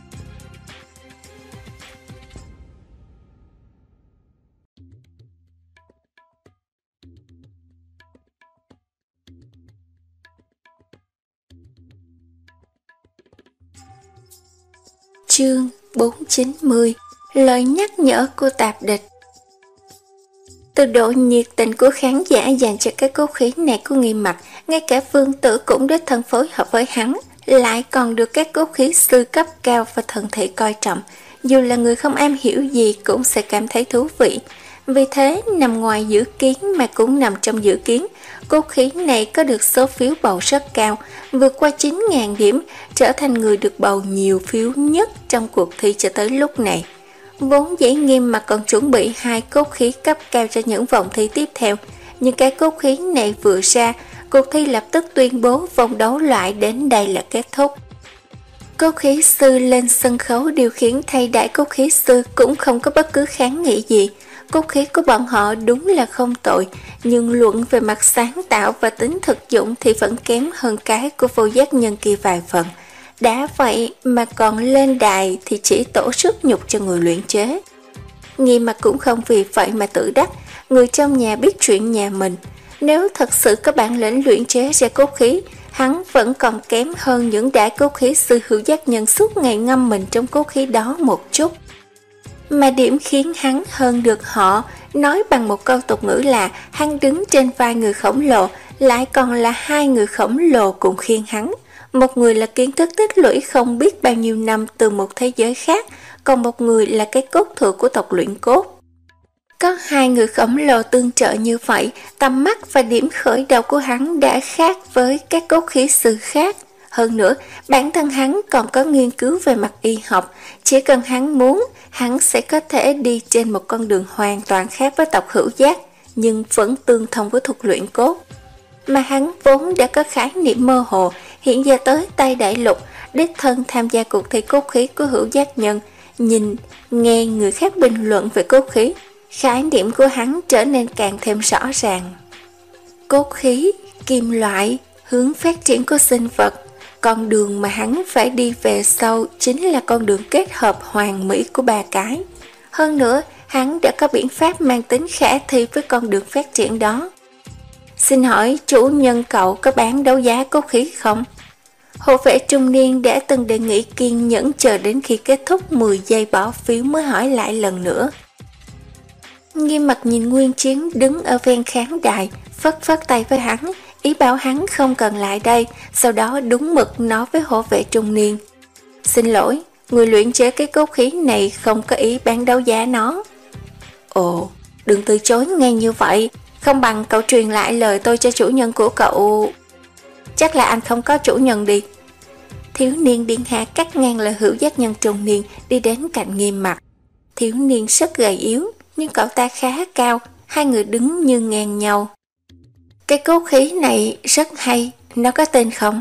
S1: Chương bốn chín mươi. Lời nhắc nhở của tạp địch. Từ độ nhiệt tình của khán giả dành cho cái cốt khí này của Nghiêm Mặc, ngay cả Vương Tử cũng đích thân phối hợp với hắn, lại còn được các cốt khí sư cấp cao và thần thị coi trọng, dù là người không am hiểu gì cũng sẽ cảm thấy thú vị. Vì thế, nằm ngoài dự kiến mà cũng nằm trong dự kiến, cốt khí này có được số phiếu bầu rất cao, vượt qua chín nghìn điểm, trở thành người được bầu nhiều phiếu nhất trong cuộc thi cho tới lúc này. Vốn dĩ Nghiêm mà còn chuẩn bị hai cốt khí cấp cao cho những vòng thi tiếp theo, nhưng cái cốt khí này vừa ra, cuộc thi lập tức tuyên bố vòng đấu loại đến đây là kết thúc. Cốt khí sư lên sân khấu điều khiển thay đại cốt khí sư cũng không có bất cứ kháng nghị gì. Cốt khí của bọn họ đúng là không tội, nhưng luận về mặt sáng tạo và tính thực dụng thì vẫn kém hơn cái của vô giác nhân kia vài phần. Đã vậy mà còn lên đài thì chỉ tổ sức nhục cho người luyện chế. Nghiêm Mặc cũng không vì vậy mà tự đắc, người trong nhà biết chuyện nhà mình. Nếu thật sự có bản lĩnh luyện chế ra cốt khí, hắn vẫn còn kém hơn những đại cốt khí sư hữu giác nhân suốt ngày ngâm mình trong cốt khí đó một chút. Mà điểm khiến hắn hơn được họ, nói bằng một câu tục ngữ là hắn đứng trên vai người khổng lồ, lại còn là hai người khổng lồ cùng khiêng hắn. Một người là kiến thức tích lũy không biết bao nhiêu năm từ một thế giới khác, còn một người là cái cốt thụ của tộc luyện cốt. Có hai người khổng lồ tương trợ như vậy, tầm mắt và điểm khởi đầu của hắn đã khác với các cốt khí sư khác. Hơn nữa, bản thân hắn còn có nghiên cứu về mặt y học, chỉ cần hắn muốn, hắn sẽ có thể đi trên một con đường hoàn toàn khác với tộc hữu giác, nhưng vẫn tương thông với thuật luyện cốt. Mà hắn vốn đã có khái niệm mơ hồ, hiện giờ tới Tây Đại Lục, đích thân tham gia cuộc thi cốt khí của hữu giác nhân, nhìn, nghe người khác bình luận về cốt khí, khái niệm của hắn trở nên càng thêm rõ ràng. Cốt khí, kim loại, hướng phát triển của sinh vật, con đường mà hắn phải đi về sau chính là con đường kết hợp hoàn mỹ của ba cái. Hơn nữa, hắn đã có biện pháp mang tính khả thi với con đường phát triển đó. Xin hỏi chủ nhân cậu có bán đấu giá cốt khí không? Hộ vệ trung niên đã từng đề nghị kiên nhẫn chờ đến khi kết thúc mười giây bỏ phiếu mới hỏi lại lần nữa. Nghiêm mặt nhìn Nguyên Chiến đứng ở ven khán đài, phất phất tay với hắn, ý bảo hắn không cần lại đây, sau đó đúng mực nói với hộ vệ trung niên. Xin lỗi, người luyện chế cái cốt khí này không có ý bán đấu giá nó. Ồ, đừng từ chối ngay như vậy, không bằng cậu truyền lại lời tôi cho chủ nhân của cậu. Chắc là anh không có chủ nhân đi. Thiếu niên điện hạ cắt ngang lời hữu giác nhân trung niên, đi đến cạnh Nghiêm Mặc. Thiếu niên rất gầy yếu, nhưng cậu ta khá cao, hai người đứng như ngang nhau. Cái cốt khí này rất hay, nó có tên không?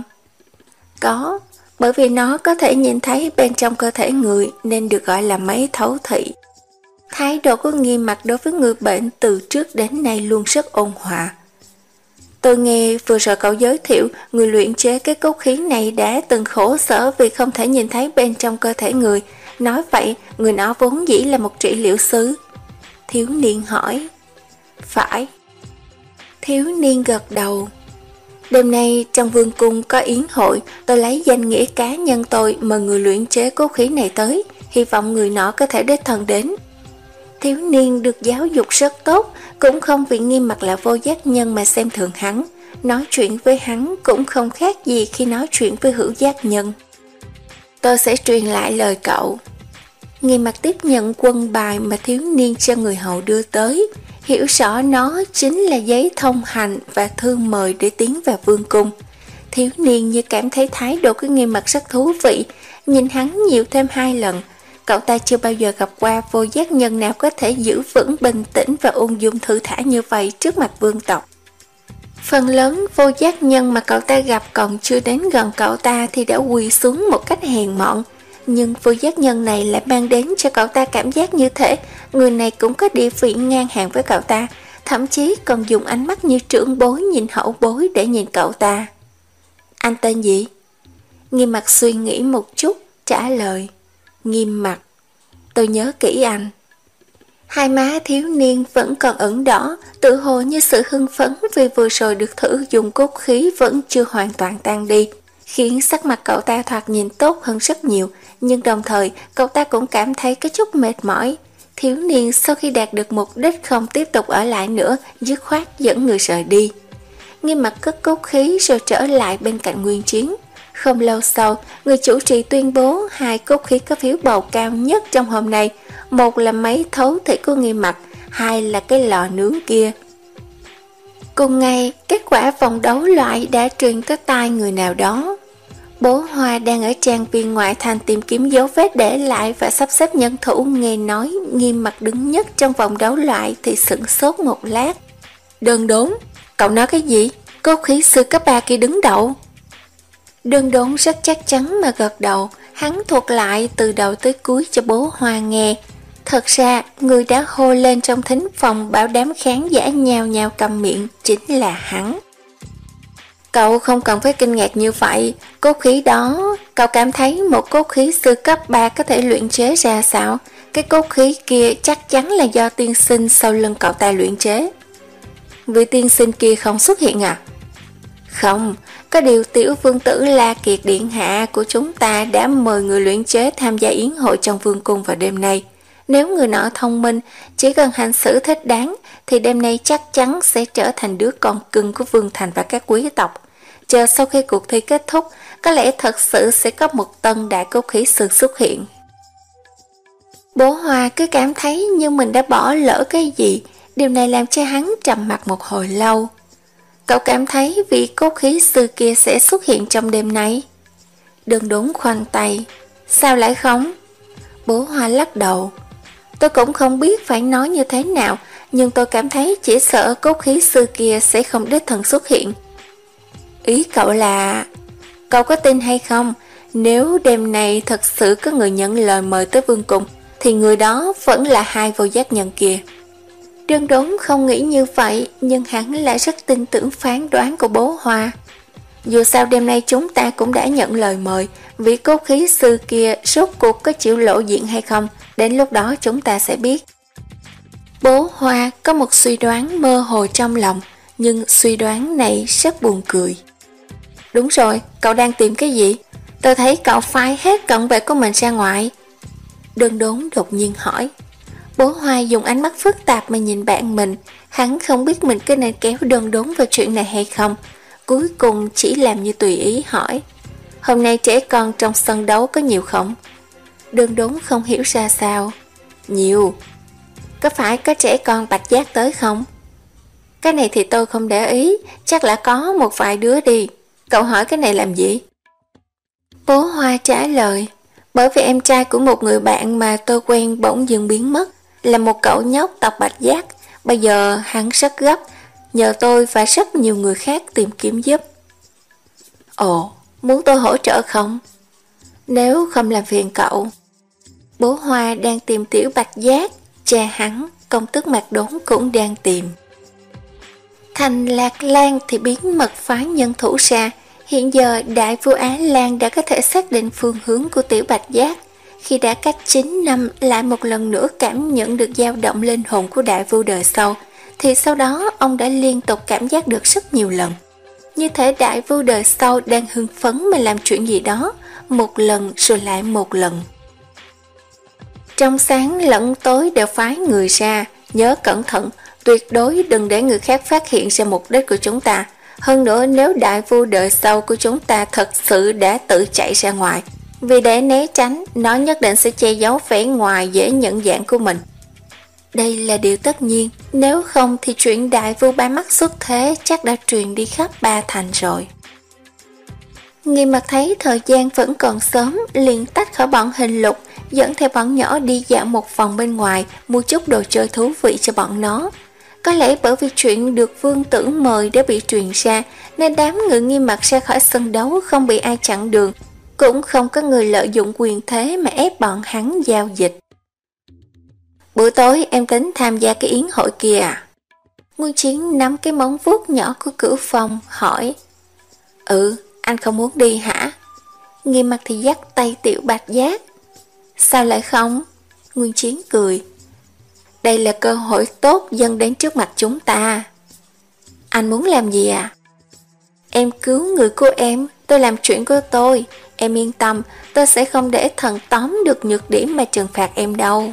S1: Có, bởi vì nó có thể nhìn thấy bên trong cơ thể người nên được gọi là máy thấu thị. Thái độ của Nghiêm Mặc đối với người bệnh từ trước đến nay luôn rất ôn hòa. Tôi nghe vừa rồi cậu giới thiệu người luyện chế cái cốt khí này đã từng khổ sở vì không thể nhìn thấy bên trong cơ thể người. Nói vậy, người nó vốn dĩ là một trị liệu sư. Thiếu niên hỏi. Phải. Thiếu niên gật đầu. Đêm nay trong vương cung có yến hội, tôi lấy danh nghĩa cá nhân tôi mời người luyện chế cốt khí này tới, hy vọng người nọ có thể đích thân đến. Thiếu niên được giáo dục rất tốt, cũng không vì Nghiêm Mặc là vô giác nhân mà xem thường hắn. Nói chuyện với hắn cũng không khác gì khi nói chuyện với hữu giác nhân. Tôi sẽ truyền lại lời cậu. Nghiêm Mặc tiếp nhận quân bài mà thiếu niên cho người hầu đưa tới, hiểu rõ nó chính là giấy thông hành và thư mời để tiến vào vương cung. Thiếu niên như cảm thấy thái độ của Nghiêm Mặc rất thú vị, nhìn hắn nhiều thêm hai lần. Cậu ta chưa bao giờ gặp qua vô giác nhân nào có thể giữ vững bình tĩnh và ung dung thư thả như vậy trước mặt vương tộc. Phần lớn vô giác nhân mà cậu ta gặp còn chưa đến gần cậu ta thì đã quỳ xuống một cách hèn mọn. Nhưng vô giác nhân này lại mang đến cho cậu ta cảm giác như thể người này cũng có địa vị ngang hàng với cậu ta, thậm chí còn dùng ánh mắt như trưởng bối nhìn hậu bối để nhìn cậu ta. Anh tên gì? Nghiêm Mặc suy nghĩ một chút, trả lời. Nghiêm Mặc. Tôi nhớ kỹ anh. Hai má thiếu niên vẫn còn ửng đỏ, tự hồ như sự hưng phấn vì vừa rồi được thử dùng cốt khí vẫn chưa hoàn toàn tan đi, khiến sắc mặt cậu ta thoạt nhìn tốt hơn rất nhiều, nhưng đồng thời cậu ta cũng cảm thấy cái chút mệt mỏi. Thiếu niên sau khi đạt được mục đích không tiếp tục ở lại nữa, dứt khoát dẫn người rời đi. Nghiêm Mặc cất cốt khí rồi trở lại bên cạnh Nguyên Chiến. Không lâu sau, người chủ trì tuyên bố hai cốt khí có phiếu bầu cao nhất trong hôm nay. Một là máy thấu thị của Nghiêm Mặc, hai là cái lò nướng kia. Cùng ngày, kết quả vòng đấu loại đã truyền tới tai người nào đó. Bố Hoa đang ở trang viên ngoại thành tìm kiếm dấu vết để lại và sắp xếp nhân thủ, nghe nói Nghiêm Mặc đứng nhất trong vòng đấu loại thì sửng sốt một lát. Đơn Đốn, cậu nói cái gì? Cốt khí sư cấp ba kia đứng đậu. Đơn Đốn rất chắc chắn mà gật đầu, hắn thuật lại từ đầu tới cuối cho bố Hoa nghe. Thật ra, người đã hô lên trong thính phòng bảo đám khán giả nhao nhao cầm miệng chính là hắn. Cậu không cần phải kinh ngạc như vậy, cốt khí đó, cậu cảm thấy một cốt khí sư cấp ba có thể luyện chế ra sao? Cái cốt khí kia chắc chắn là do tiên sinh sau lưng cậu ta luyện chế. Vị tiên sinh kia không xuất hiện à? Không, có điều tiểu vương tử La Kiệt điện hạ của chúng ta đã mời người luyện chế tham gia yến hội trong vương cung vào đêm nay. Nếu người nọ thông minh, chỉ cần hành xử thích đáng, thì đêm nay chắc chắn sẽ trở thành đứa con cưng của vương thành và các quý tộc. Chờ sau khi cuộc thi kết thúc, có lẽ thật sự sẽ có một tân đại cốt khí sư xuất hiện. Bố Hoa cứ cảm thấy như mình đã bỏ lỡ cái gì, điều này làm cho hắn trầm mặc một hồi lâu. Cậu cảm thấy vị cốt khí sư kia sẽ xuất hiện trong đêm nay? Đừng Đốn khoanh tay. Sao lại không? Bố Hoa lắc đầu. Tôi cũng không biết phải nói như thế nào, nhưng tôi cảm thấy chỉ sợ cốt khí sư kia sẽ không đích thân xuất hiện. Ý cậu là... Cậu có tin hay không? Nếu đêm này thật sự có người nhận lời mời tới vương cung, thì người đó vẫn là hai vô giác nhân kia. Đơn Đốn không nghĩ như vậy, nhưng hắn lại rất tin tưởng phán đoán của bố Hoa. Dù sao đêm nay chúng ta cũng đã nhận lời mời, vị cốt khí sư kia rốt cuộc có chịu lộ diện hay không, đến lúc đó chúng ta sẽ biết. Bố Hoa có một suy đoán mơ hồ trong lòng, nhưng suy đoán này rất buồn cười. Đúng rồi, cậu đang tìm cái gì? Tôi thấy cậu phái hết cận vệ của mình ra ngoài. Đơn Đốn đột nhiên hỏi. Bố Hoa dùng ánh mắt phức tạp mà nhìn bạn mình. Hắn không biết mình có nên kéo Đơn Đốn vào chuyện này hay không. Cuối cùng chỉ làm như tùy ý hỏi. Hôm nay trẻ con trong sân đấu có nhiều không? Đơn Đốn không hiểu ra sao. Nhiều. Có phải có trẻ con Bạch Giác tới không? Cái này thì tôi không để ý. Chắc là có một vài đứa đi. Cậu hỏi cái này làm gì? Bố Hoa trả lời. Bởi vì em trai của một người bạn mà tôi quen bỗng dưng biến mất, là một cậu nhóc tộc Bạch Giác. Bây giờ hắn rất gấp, nhờ tôi và rất nhiều người khác tìm kiếm giúp. Ồ, muốn tôi hỗ trợ không? Nếu không làm phiền cậu. Bố Hoa đang tìm Tiểu Bạch Giác, cha hắn, công tước Mạc Đốn cũng đang tìm. Thành Lạc Lan thì biến mật phái nhân thủ ra. Hiện giờ Đại Vua Á Lan đã có thể xác định phương hướng của Tiểu Bạch Giác. Khi đã cách chín năm lại một lần nữa cảm nhận được dao động linh hồn của Đại Vua đời sau, thì sau đó ông đã liên tục cảm giác được rất nhiều lần. Như thể Đại Vua đời sau đang hưng phấn mà làm chuyện gì đó, một lần rồi lại một lần. Trong sáng lẫn tối đều phái người ra, nhớ cẩn thận, tuyệt đối đừng để người khác phát hiện ra mục đích của chúng ta. Hơn nữa nếu Đại Vua đời sau của chúng ta thật sự đã tự chạy ra ngoài, vì để né tránh, nó nhất định sẽ che giấu vẻ ngoài dễ nhận dạng của mình. Đây là điều tất nhiên, nếu không thì chuyện Đại Vua Ba Mắt xuất thế chắc đã truyền đi khắp Ba Thành rồi. Nghiêm Mặt thấy thời gian vẫn còn sớm, liền tách khỏi bọn Hình Lục, dẫn theo bọn nhỏ đi dạo một vòng bên ngoài, mua chút đồ chơi thú vị cho bọn nó. Có lẽ bởi vì chuyện được Vương Tử mời đã bị truyền ra, nên đám người Nghiêm Mặt ra khỏi sân đấu không bị ai chặn đường, cũng không có người lợi dụng quyền thế mà ép bọn hắn giao dịch. Buổi tối em tính tham gia cái yến hội kia à? Nguyên Chiến nắm cái móng vuốt nhỏ của Cửu Phong hỏi. Ừ, anh không muốn đi hả? Nghiêm Mặt thì dắt tay Tiểu Bạch Giác. Sao lại không? Nguyên Chiến cười. Đây là cơ hội tốt dâng đến trước mặt chúng ta. Anh muốn làm gì à? Em cứu người của em, tôi làm chuyện của tôi. Em yên tâm, tôi sẽ không để thần tóm được nhược điểm mà trừng phạt em đâu.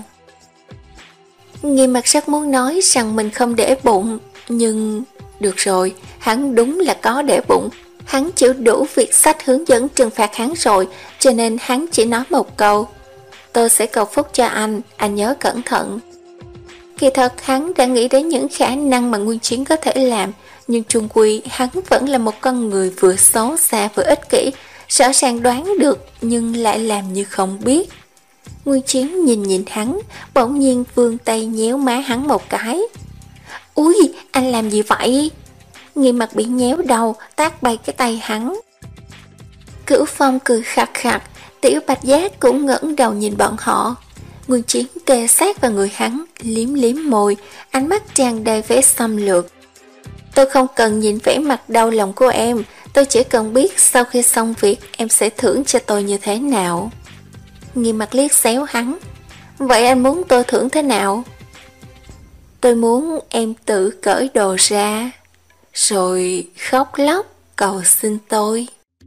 S1: Nghiêm Mặt rất muốn nói rằng mình không để bụng, nhưng... Được rồi, hắn đúng là có để bụng. Hắn chịu đủ việc sách hướng dẫn trừng phạt hắn rồi, cho nên hắn chỉ nói một câu. Tôi sẽ cầu phúc cho anh, anh nhớ cẩn thận. Kỳ thật hắn đã nghĩ đến những khả năng mà Nguyên Chiến có thể làm, nhưng chung quy hắn vẫn là một con người vừa xấu xa vừa ích kỷ, rõ ràng đoán được nhưng lại làm như không biết. Nguyên Chiến nhìn nhìn hắn, bỗng nhiên vươn tay nhéo má hắn một cái. Úi, anh làm gì vậy? Nghiêm Mặt bị nhéo đầu, tát bay cái tay hắn. Cửu Phong cười khặt khặt, Tiểu Bạch Giác cũng ngẩng đầu nhìn bọn họ. Nguyên Chiến kề sát vào người hắn, liếm liếm môi, ánh mắt tràn đầy vẻ xâm lược. Tôi không cần nhìn vẻ mặt đau lòng của em, tôi chỉ cần biết sau khi xong việc em sẽ thưởng cho tôi như thế nào. Nghiêm Mặt liếc xéo hắn. Vậy anh muốn tôi thưởng thế nào? Tôi muốn em tự cởi đồ ra, rồi khóc lóc cầu xin tôi.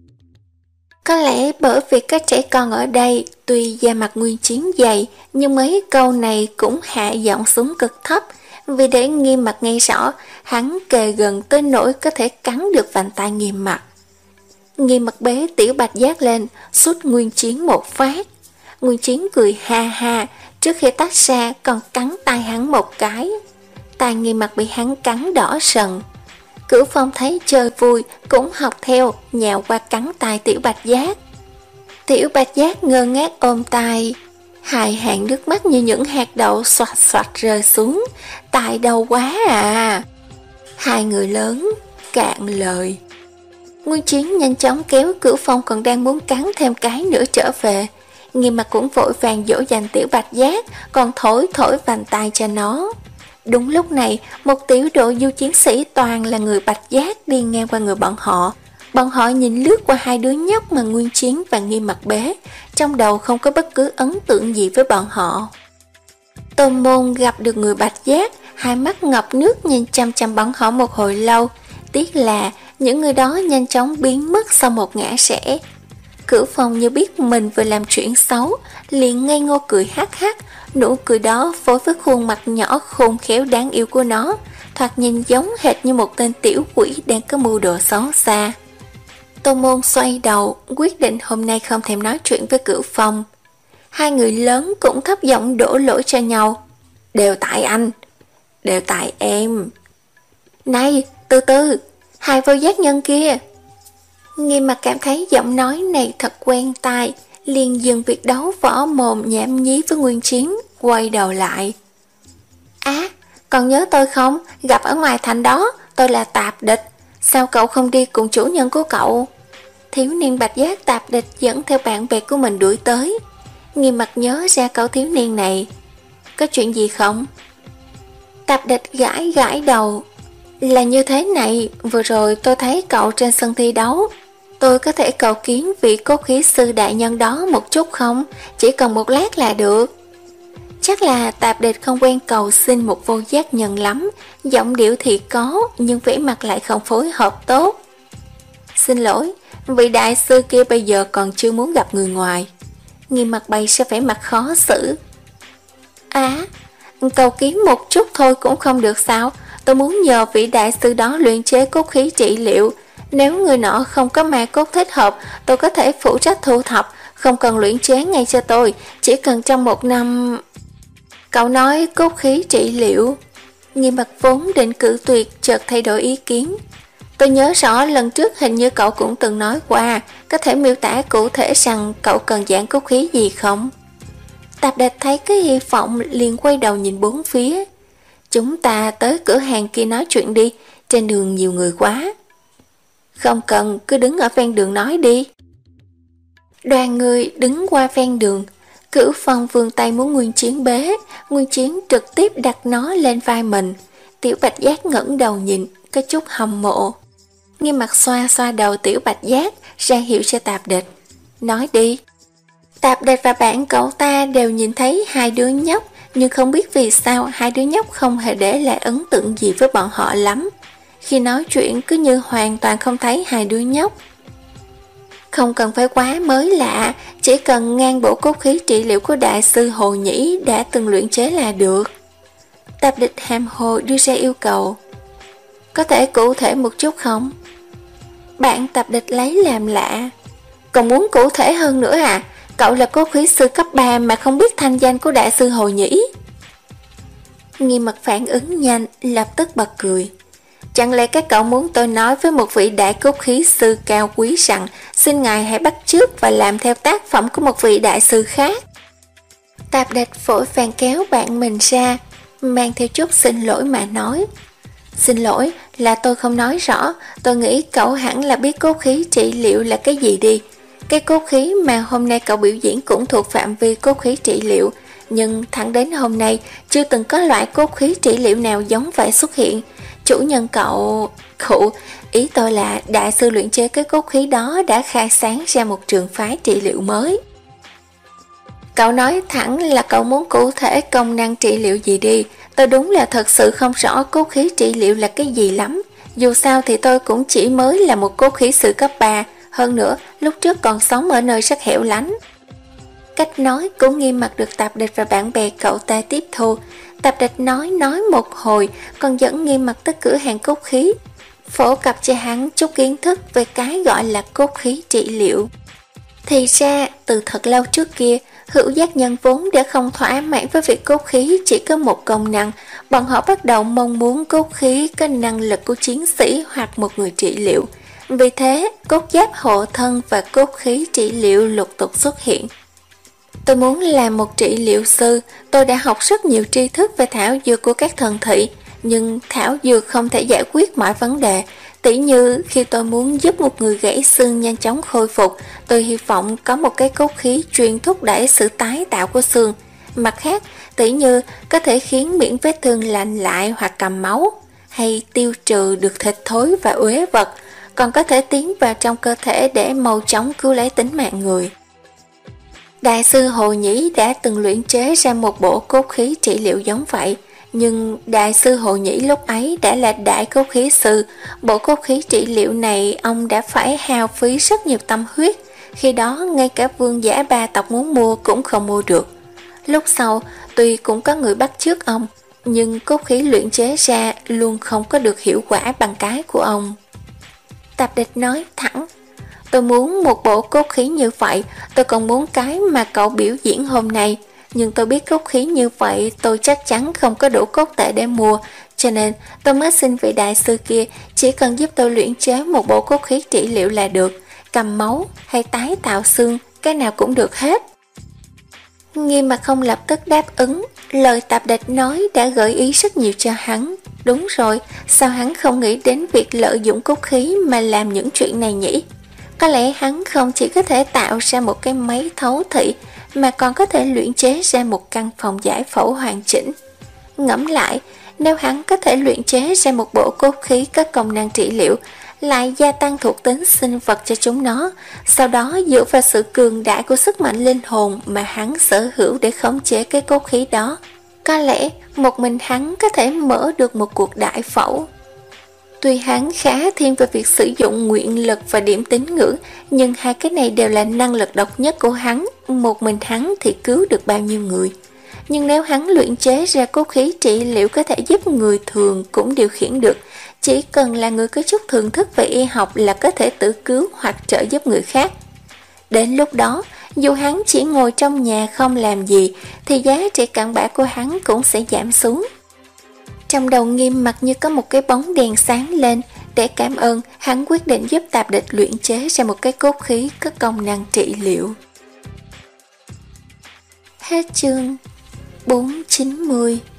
S1: Có lẽ bởi vì các trẻ con ở đây tuy da mặt Nguyên Chiến dày, nhưng mấy câu này cũng hạ giọng xuống cực thấp, vì để Nghiêm Mặt nghe rõ, hắn kề gần tới nỗi có thể cắn được vành tai Nghiêm Mặt. Nghiêm Mặt bế Tiểu Bạch Giác lên, sút Nguyên Chiến một phát. Nguyên Chiến cười ha ha, trước khi tách ra còn cắn tay hắn một cái. Tai Nghiêm Mặt bị hắn cắn đỏ sần. Cửu Phong thấy chơi vui, cũng học theo, nhào qua cắn tay Tiểu Bạch Giác. Tiểu Bạch Giác ngơ ngác ôm tai, hai hàng nước mắt như những hạt đậu xoạt xoạt rơi xuống. Tai đau quá à. Hai người lớn cạn lời. Nguyên Chiến nhanh chóng kéo Cửu Phong còn đang muốn cắn thêm cái nữa trở về. Nghiêm Mặt cũng vội vàng dỗ dành Tiểu Bạch Giác, còn thổi thổi vành tai cho nó. Đúng lúc này, một tiểu đội du chiến sĩ toàn là người Bạch Giác đi ngang qua người bọn họ. Bọn họ nhìn lướt qua hai đứa nhóc mà Nguyên Chiến và Nghiêm Mặt bế, trong đầu không có bất cứ ấn tượng gì với bọn họ. Tôn Môn gặp được người Bạch Giác, hai mắt ngập nước nhìn chăm chăm bắn họ một hồi lâu. Tiếc là những người đó nhanh chóng biến mất sau một ngã rẽ. Cửu Phong như biết mình vừa làm chuyện xấu, liền ngây ngô cười hắc hắc. Nụ cười đó phối với khuôn mặt nhỏ khôn khéo đáng yêu của nó, thoạt nhìn giống hệt như một tên tiểu quỷ đang có mưu đồ xấu xa. Tô Môn xoay đầu, quyết định hôm nay không thèm nói chuyện với Cửu Phong. Hai người lớn cũng thấp giọng đổ lỗi cho nhau. Đều tại anh, đều tại em. Này, từ từ, hai vô giác nhân kia. Nghiêm Mặc cảm thấy giọng nói này thật quen tai, liền dừng việc đấu võ mồm nhảm nhí với Nguyên Chiến, quay đầu lại. Á, à, còn nhớ tôi không? Gặp ở ngoài thành đó, tôi là Tạp Địch. Sao cậu không đi cùng chủ nhân của cậu? Thiếu niên Bạch Giác Tạp Địch dẫn theo bạn bè của mình đuổi tới. Nghiêm Mặc nhớ ra cậu thiếu niên này. Có chuyện gì không? Tạp Địch gãi gãi đầu. Là như thế này, vừa rồi tôi thấy cậu trên sân thi đấu. Tôi có thể cầu kiến vị cốt khí sư đại nhân đó một chút không? Chỉ cần một lát là được. Chắc là Tạp Địch không quen cầu xin một vô giác nhân lắm. Giọng điệu thì có, nhưng vẻ mặt lại không phối hợp tốt. Xin lỗi, vị đại sư kia bây giờ còn chưa muốn gặp người ngoài. Nghiêm Mặc bày sẽ vẻ mặt khó xử. Á, à, cầu kiến một chút thôi cũng không được sao? Tôi muốn nhờ vị đại sư đó luyện chế cốt khí trị liệu. Nếu người nọ không có ma cốt thích hợp, tôi có thể phụ trách thu thập, không cần luyện chế ngay cho tôi, chỉ cần trong một năm... Cậu nói cốt khí trị liệu. Nghiêm Mặc vốn định cự tuyệt, chợt thay đổi ý kiến. Tôi nhớ rõ lần trước hình như cậu cũng từng nói qua, có thể miêu tả cụ thể rằng cậu cần giảng cốt khí gì không? Tạp Địch thấy cái hy vọng liền quay đầu nhìn bốn phía. Chúng ta tới cửa hàng kia nói chuyện đi, trên đường nhiều người quá. Không cần, cứ đứng ở ven đường nói đi. Đoàn người đứng qua ven đường. Cửu Phong vươn tay muốn Nguyên Chiến bế, Nguyên Chiến trực tiếp đặt nó lên vai mình. Tiểu Bạch Giác ngẩng đầu nhìn, có chút hâm mộ. Nghiêm Mặc xoa xoa đầu Tiểu Bạch Giác, ra hiệu cho Tạp Địch. Nói đi. Tạp Địch và bạn cậu ta đều nhìn thấy hai đứa nhóc, nhưng không biết vì sao hai đứa nhóc không hề để lại ấn tượng gì với bọn họ lắm. Khi nói chuyện cứ như hoàn toàn không thấy hai đứa nhóc. Không cần phải quá mới lạ, chỉ cần ngang bộ cốt khí trị liệu của đại sư Hồ Nhĩ đã từng luyện chế là được. Tạp Địch hàm hồ đưa ra yêu cầu. Có thể cụ thể một chút không? Bạn Tạp Địch lấy làm lạ. Còn muốn cụ thể hơn nữa à? Cậu là cốt khí sư cấp ba mà không biết thanh danh của đại sư Hồ Nhĩ. Nghiêm Mặc phản ứng nhanh, lập tức bật cười. Chẳng lẽ các cậu muốn tôi nói với một vị đại cốt khí sư cao quý rằng xin ngài hãy bắt chước và làm theo tác phẩm của một vị đại sư khác? Tạp Địch vội vàng kéo bạn mình ra, mang theo chút xin lỗi mà nói. Xin lỗi, là tôi không nói rõ, tôi nghĩ cậu hẳn là biết cốt khí trị liệu là cái gì đi. Cái cốt khí mà hôm nay cậu biểu diễn cũng thuộc phạm vi cốt khí trị liệu, nhưng thẳng đến hôm nay chưa từng có loại cốt khí trị liệu nào giống vậy xuất hiện. Chủ nhân cậu... Khụ, ý tôi là đại sư luyện chế cái cốt khí đó đã khai sáng ra một trường phái trị liệu mới. Cậu nói thẳng là cậu muốn cụ thể công năng trị liệu gì đi. Tôi đúng là thật sự không rõ cốt khí trị liệu là cái gì lắm. Dù sao thì tôi cũng chỉ mới là một cốt khí sư cấp ba. Hơn nữa, lúc trước còn sống ở nơi rất hẻo lánh. Cách nói cũng Nghiêm Mặc được Tạp Địch và bạn bè cậu ta tiếp thu. Tạp Địch nói nói một hồi, còn dẫn Nghiêm Mặc tới cửa hàng cốt khí, phổ cập cho hắn chút kiến thức về cái gọi là cốt khí trị liệu. Thì ra, từ thật lâu trước kia, hữu giác nhân vốn đã không thỏa mãn với việc cốt khí chỉ có một công năng, bọn họ bắt đầu mong muốn cốt khí có năng lực của chiến sĩ hoặc một người trị liệu. Vì thế, cốt giáp hộ thân và cốt khí trị liệu lục tục xuất hiện. Tôi muốn làm một trị liệu sư, tôi đã học rất nhiều tri thức về thảo dược của các thần thị, nhưng thảo dược không thể giải quyết mọi vấn đề. Tỉ như khi tôi muốn giúp một người gãy xương nhanh chóng khôi phục, tôi hy vọng có một cái cốt khí chuyên thúc đẩy sự tái tạo của xương. Mặt khác, tỉ như có thể khiến miệng vết thương lành lại hoặc cầm máu, hay tiêu trừ được thịt thối và uế vật, còn có thể tiến vào trong cơ thể để mau chóng cứu lấy tính mạng người. Đại sư Hồ Nhĩ đã từng luyện chế ra một bộ cốt khí trị liệu giống vậy, Nhưng đại sư Hồ Nhĩ lúc ấy đã là đại cốt khí sư, bộ cốt khí trị liệu này ông đã phải hao phí rất nhiều tâm huyết, khi đó ngay cả vương giả ba tộc muốn mua cũng không mua được. Lúc sau, tuy cũng có người bắt chước ông, nhưng cốt khí luyện chế ra luôn không có được hiệu quả bằng cái của ông. Tạp Địch nói thẳng, tôi muốn một bộ cốt khí như vậy, tôi còn muốn cái mà cậu biểu diễn hôm nay. Nhưng tôi biết cốt khí như vậy tôi chắc chắn không có đủ cốt tệ để mua, cho nên tôi mới xin vị đại sư kia chỉ cần giúp tôi luyện chế một bộ cốt khí trị liệu là được, cầm máu hay tái tạo xương, cái nào cũng được hết. Nghiêm Mặc không lập tức đáp ứng, lời Tạp Địch nói đã gợi ý rất nhiều cho hắn. Đúng rồi, sao hắn không nghĩ đến việc lợi dụng cốt khí mà làm những chuyện này nhỉ? Có lẽ hắn không chỉ có thể tạo ra một cái máy thấu thị, mà còn có thể luyện chế ra một căn phòng giải phẫu hoàn chỉnh. Ngẫm lại, nếu hắn có thể luyện chế ra một bộ cốt khí có công năng trị liệu, lại gia tăng thuộc tính sinh vật cho chúng nó, sau đó dựa vào sự cường đại của sức mạnh linh hồn mà hắn sở hữu để khống chế cái cốt khí đó, có lẽ một mình hắn có thể mở được một cuộc đại phẫu. Tuy hắn khá thiên về việc sử dụng nguyện lực và điểm tín ngưỡng, nhưng hai cái này đều là năng lực độc nhất của hắn, một mình hắn thì cứu được bao nhiêu người. Nhưng nếu hắn luyện chế ra cốt khí trị liệu có thể giúp người thường cũng điều khiển được, chỉ cần là người có chút thưởng thức về y học là có thể tự cứu hoặc trợ giúp người khác. Đến lúc đó, dù hắn chỉ ngồi trong nhà không làm gì, thì giá trị cặn bã của hắn cũng sẽ giảm xuống. Trong đầu Nghiêm Mặc như có một cái bóng đèn sáng lên. Để cảm ơn, hắn quyết định giúp Tạp Địch luyện chế ra một cái cốt khí có công năng trị liệu. Hết chương bốn trăm chín mươi.